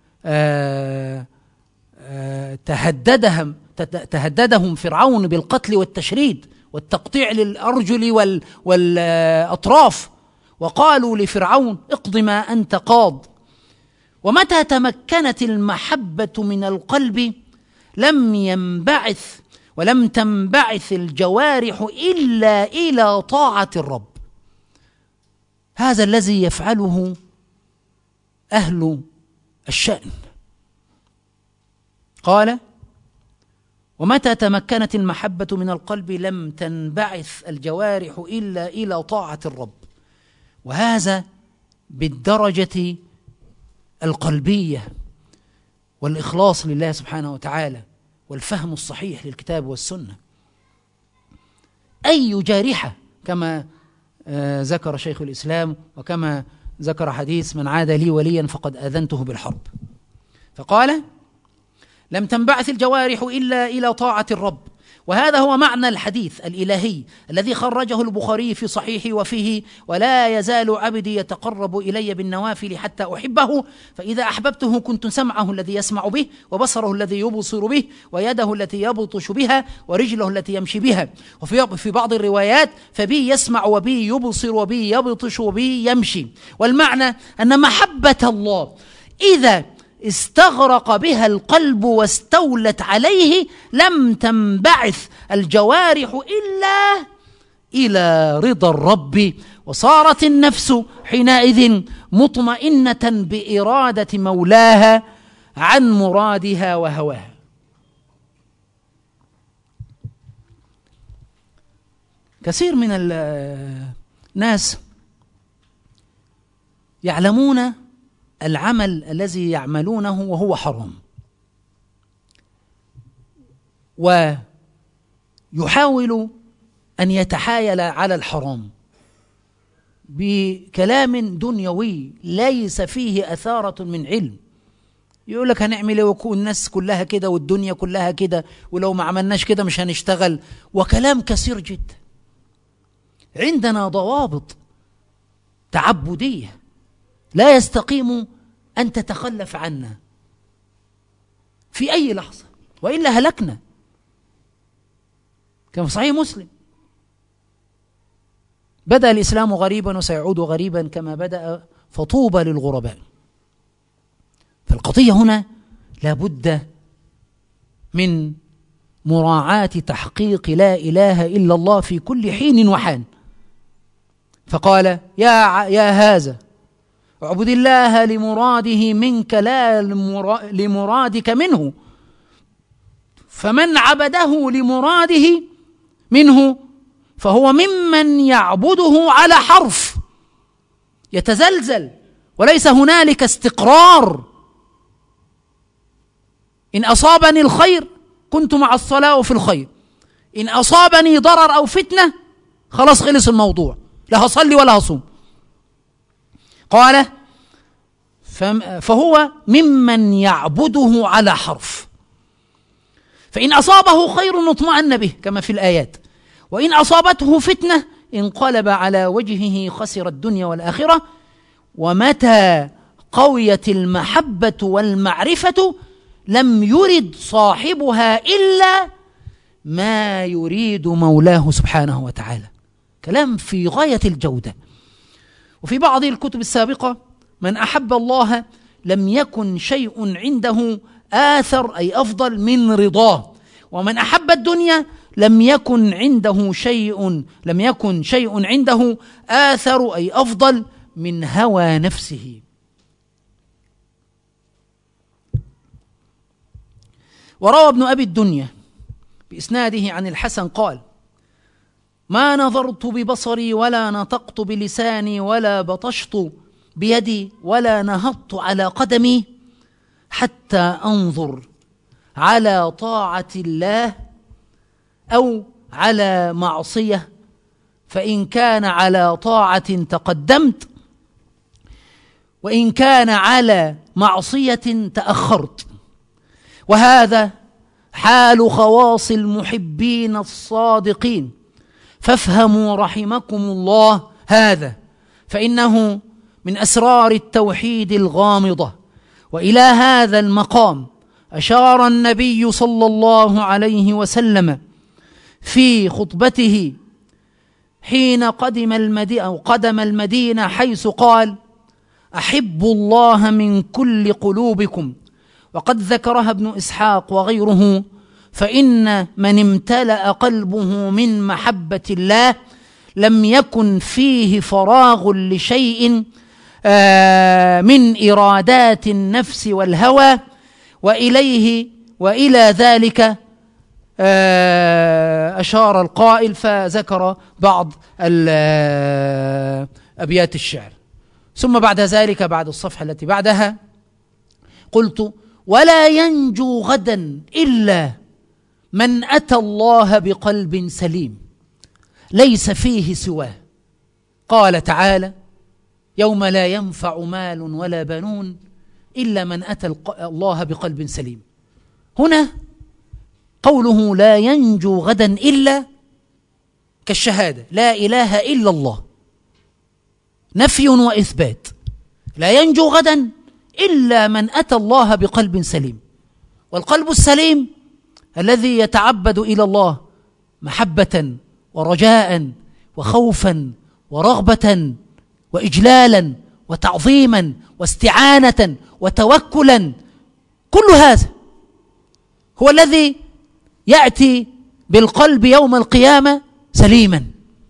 تهددهم فرعون بالقتل والتشريد والتقطيع للأرجل والأطراف، وقالوا لفرعون: اقض ما أنت قاض. ومتى تمكنت المحبة من القلب لم ينبعث ولم تنبعث الجوارح إلا إلى طاعة الرب. هذا الذي يفعله أهل الشأن. قال: ومتى تمكنت المحبة من القلب لم تنبعث الجوارح إلا إلى طاعة الرب. وهذا بالدرجة القلبية والإخلاص لله سبحانه وتعالى والفهم الصحيح للكتاب والسنة. أي جارحة كما ذكر شيخ الإسلام، وكما ذكر حديث: من عاد لي وليا فقد آذنته بالحرب. فقال: لم تنبعث الجوارح إلا إلى طاعة الرب. وهذا هو معنى الحديث الإلهي الذي خرجه البخاري في صحيحه وفيه: ولا يزال عبدي يتقرب إلي بالنوافل حتى أحبه، فإذا أحببته كنت سمعه الذي يسمع به، وبصره الذي يبصر به، ويده التي يبطش بها، ورجله التي يمشي بها. وفي بعض الروايات: فبي يسمع وبي يبصر وبي يبطش وبي يمشي. والمعنى أن محبة الله إذا استغرق بها القلب واستولت عليه لم تنبعث الجوارح إلا إلى رضا الرب، وصارت النفس حينئذ مطمئنة بإرادة مولاها عن مرادها وهواها. كثير من الناس يعلمون العمل الذي يعملونه وهو حرام، ويحاول أن يتحايل على الحرام بكلام دنيوي ليس فيه أثارة من علم. يقول لك هنعمل ايه ويكون الناس كلها كده والدنيا كلها كده، ولو ما عملناش كده مش هنشتغل، وكلام كثير جدا. عندنا ضوابط تعبدية لا يستقيم أن تتخلف عنا في أي لحظة، وإلا هلكنا. كما في صحيح مسلم: بدأ الإسلام غريبا وسيعود غريبا كما بدأ، فطوبى للغرباء. فالقضية هنا لابد من مراعاة تحقيق لا إله إلا الله في كل حين وحان. فقال: يا هذا اعبد الله لمراده منك لا لمرادك منه، فمن عبده لمراده منه فهو ممن يعبده على حرف يتزلزل، وليس هنالك استقرار. إن أصابني الخير كنت مع الصلاة وفي الخير، إن أصابني ضرر أو فتنة خلاص خلص الموضوع، لا هصلي ولا هصوم. قال: فهو ممن يعبده على حرف، فإن أصابه خير اطمأن به كما في الآيات، وإن أصابته فتنة انقلب على وجهه خسر الدنيا والآخرة. ومتى قويت المحبة والمعرفة لم يرد صاحبها إلا ما يريد مولاه سبحانه وتعالى. كلام في غاية الجودة. وفي بعض الكتب السابقة: من أحب الله لم يكن شيء عنده آثر أي أفضل من رضاه، ومن أحب الدنيا لم يكن شيء عنده آثر أي أفضل من هوى نفسه. وروى ابن أبي الدنيا بإسناده عن الحسن قال: ما نظرت ببصري ولا نطقت بلساني ولا بطشت بيدي ولا نهضت على قدمي حتى أنظر على طاعة الله أو على معصية، فإن كان على طاعة تقدمت وإن كان على معصية تأخرت. وهذا حال خواص المحبين الصادقين، فافهموا رحمكم الله هذا، فإنه من أسرار التوحيد الغامضة. وإلى هذا المقام أشار النبي صلى الله عليه وسلم في خطبته حين قدم المدينة، حيث قال: أحبوا الله من كل قلوبكم. وقد ذكرها ابن إسحاق وغيره: فإن من امتلأ قلبه من محبة الله لم يكن فيه فراغ لشيء من إرادات النفس والهوى، وإلى ذلك أشار القائل، فذكر بعض أبيات الشعر. ثم بعد ذلك بعد الصفحة التي بعدها قلت: ولا ينجو غدا إلا من أتى الله بقلب سليم ليس فيه سواه. قال تعالى: يوم لا ينفع مال ولا بنون إلا من أتى الله بقلب سليم. هنا قوله لا ينجو غدا إلا كالشهادة لا إله إلا الله، نفي وإثبات. لا ينجو غدا إلا من أتى الله بقلب سليم. والقلب السليم الذي يتعبد إلى الله محبة ورجاء وخوفا ورغبة وإجلالا وتعظيما واستعانة وتوكلا، كل هذا هو الذي يأتي بالقلب يوم القيامة سليما.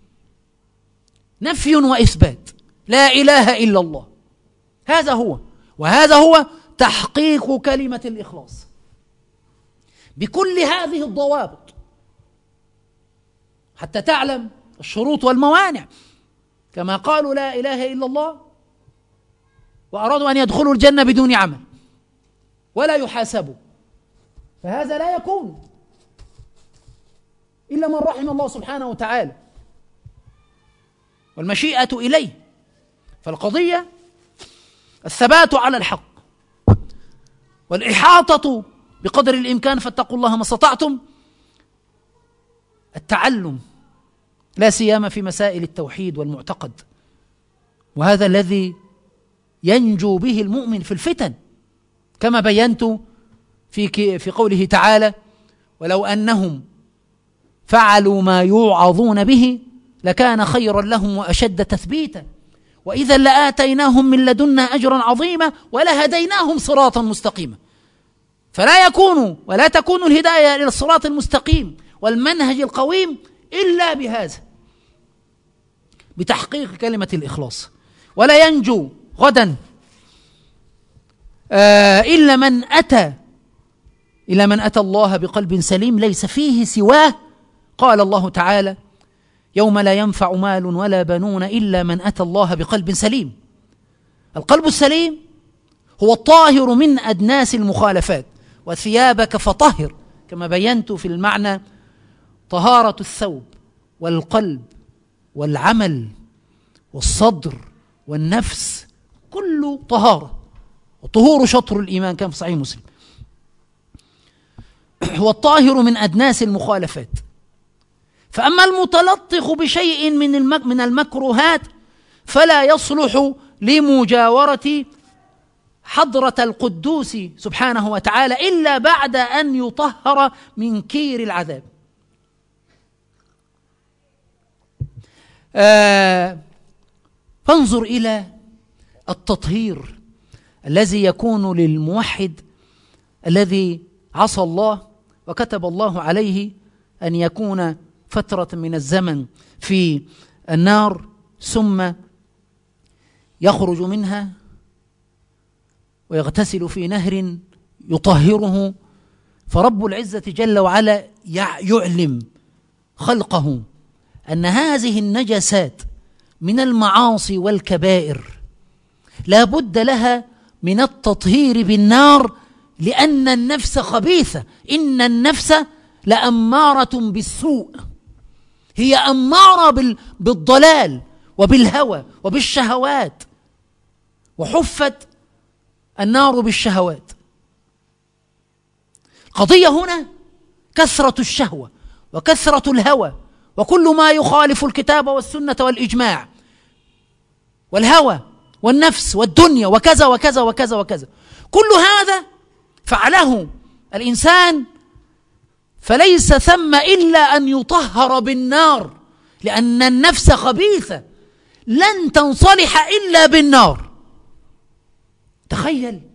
نفي وإثبات، لا إله إلا الله، هذا هو. وهذا هو تحقيق كلمة الإخلاص بكل هذه الضوابط، حتى تعلم الشروط والموانع. كما قالوا لا إله إلا الله وأرادوا أن يدخلوا الجنة بدون عمل ولا يحاسبوا، فهذا لا يكون إلا من رحم الله سبحانه وتعالى، والمشيئة إليه. فالقضية الثبات على الحق والإحاطة بقدر الإمكان، فاتقوا الله ما استطعتم، التعلم لا سيما في مسائل التوحيد والمعتقد، وهذا الذي ينجو به المؤمن في الفتن، كما بينت في قوله تعالى: ولو أنهم فعلوا ما يوعظون به لكان خيرا لهم وأشد تثبيتا وإذا لآتيناهم من لدنا أجرا عظيما ولهديناهم صراطا مستقيما. فلا يكون ولا تكون الهداية إلى الصراط المستقيم والمنهج القويم إلا بهذا، بتحقيق كلمة الإخلاص. ولا ينجو غدا إلا من أتى الله بقلب سليم ليس فيه سواه. قال الله تعالى: يوم لا ينفع مال ولا بنون إلا من أتى الله بقلب سليم. القلب السليم هو الطاهر من أدناس المخالفات. وثيابك فطهر، كما بينت في المعنى: طهارة الثوب والقلب والعمل والصدر والنفس كله طهارة، وطهور شطر الإيمان، كان في صحيح مسلم. هو الطاهر من أدناس المخالفات. فأما المتلطخ بشيء من المكروهات فلا يصلح لمجاورة حضرة القدوس سبحانه وتعالى إلا بعد أن يطهر من كير العذاب. فانظر إلى التطهير الذي يكون للموحد الذي عصى الله وكتب الله عليه أن يكون فترة من الزمن في النار ثم يخرج منها ويغتسل في نهر يطهره. فرب العزة جل وعلا يعلم خلقه أن هذه النجسات من المعاصي والكبائر لا بد لها من التطهير بالنار، لأن النفس خبيثة. إن النفس لأمارة بالسوء، هي أمارة بالضلال وبالهوى وبالشهوات، وحفت النار بالشهوات. القضية هنا كثرة الشهوة وكثرة الهوى وكل ما يخالف الكتاب والسنة والإجماع، والهوى والنفس والدنيا وكذا وكذا وكذا وكذا. كل هذا فعله الإنسان فليس ثم إلا أن يطهر بالنار، لأن النفس خبيثة لن تنصلح إلا بالنار. تخيل،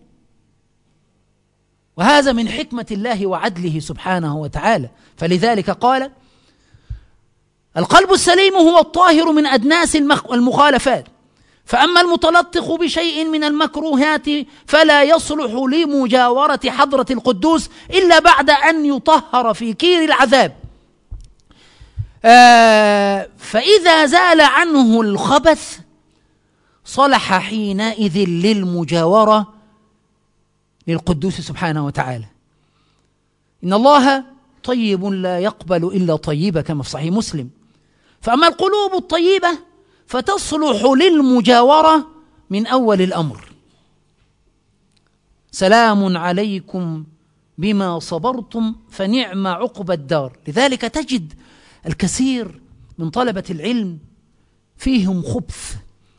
وهذا من حكمة الله وعدله سبحانه وتعالى. فلذلك قال: القلب السليم هو الطاهر من أدناس المخالفات. فأما المتلطخ بشيء من المكروهات فلا يصلح لمجاورة حضرة القدوس إلا بعد أن يطهر في كير العذاب. فإذا زال عنه الخبث صلح حينئذ للمجاورة للقدوس سبحانه وتعالى. إن الله طيب لا يقبل إلا طيبا، كما في صحيح مسلم. فأما القلوب الطيبة فتصلح للمجاورة من أول الأمر. سلام عليكم بما صبرتم فنعم عقبى الدار. لذلك تجد الكثير من طلبة العلم فيهم خبث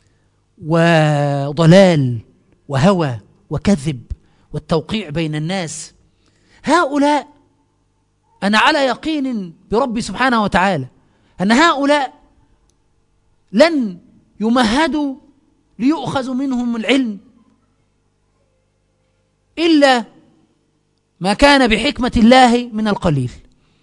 وضلال وهوى وكذب والتوقيع بين الناس. هؤلاء أنا على يقين بربي سبحانه وتعالى أن هؤلاء لن يمهدوا ليؤخذ منهم العلم إلا ما كان بحكمة الله من القليل.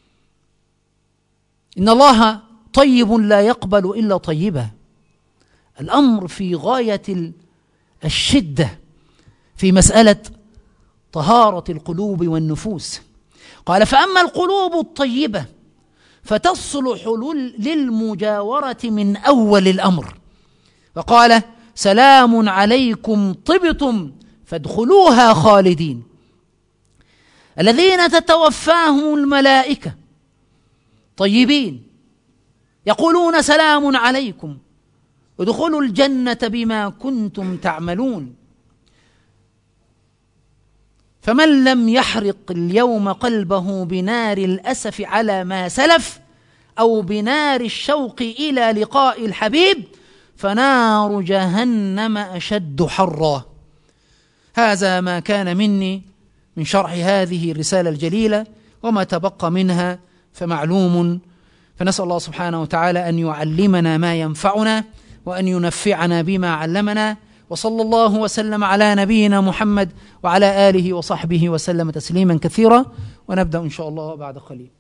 إن الله طيب لا يقبل إلا طيبا. الأمر في غاية الشدة في مسألة طهارة القلوب والنفوس. قال: فأما القلوب الطيبة فتصلح للمجاورة من أول الأمر. وقال: سلام عليكم طبتم فادخلوها خالدين. الذين تتوفاهم الملائكة طيبين يقولون سلام عليكم ادخلوا الجنة بما كنتم تعملون. فمن لم يحرق اليوم قلبه بنار الأسف على ما سلف أو بنار الشوق إلى لقاء الحبيب فنار جهنم أشد حرا. هذا ما كان مني من شرح هذه الرسالة الجليلة، وما تبقى منها فمعلوم. فنسأل الله سبحانه وتعالى أن يعلمنا ما ينفعنا وأن ينفعنا بما علمنا، وصلى الله وسلم على نبينا محمد وعلى آله وصحبه وسلم تسليما كثيرا. ونبدأ إن شاء الله بعد قليل.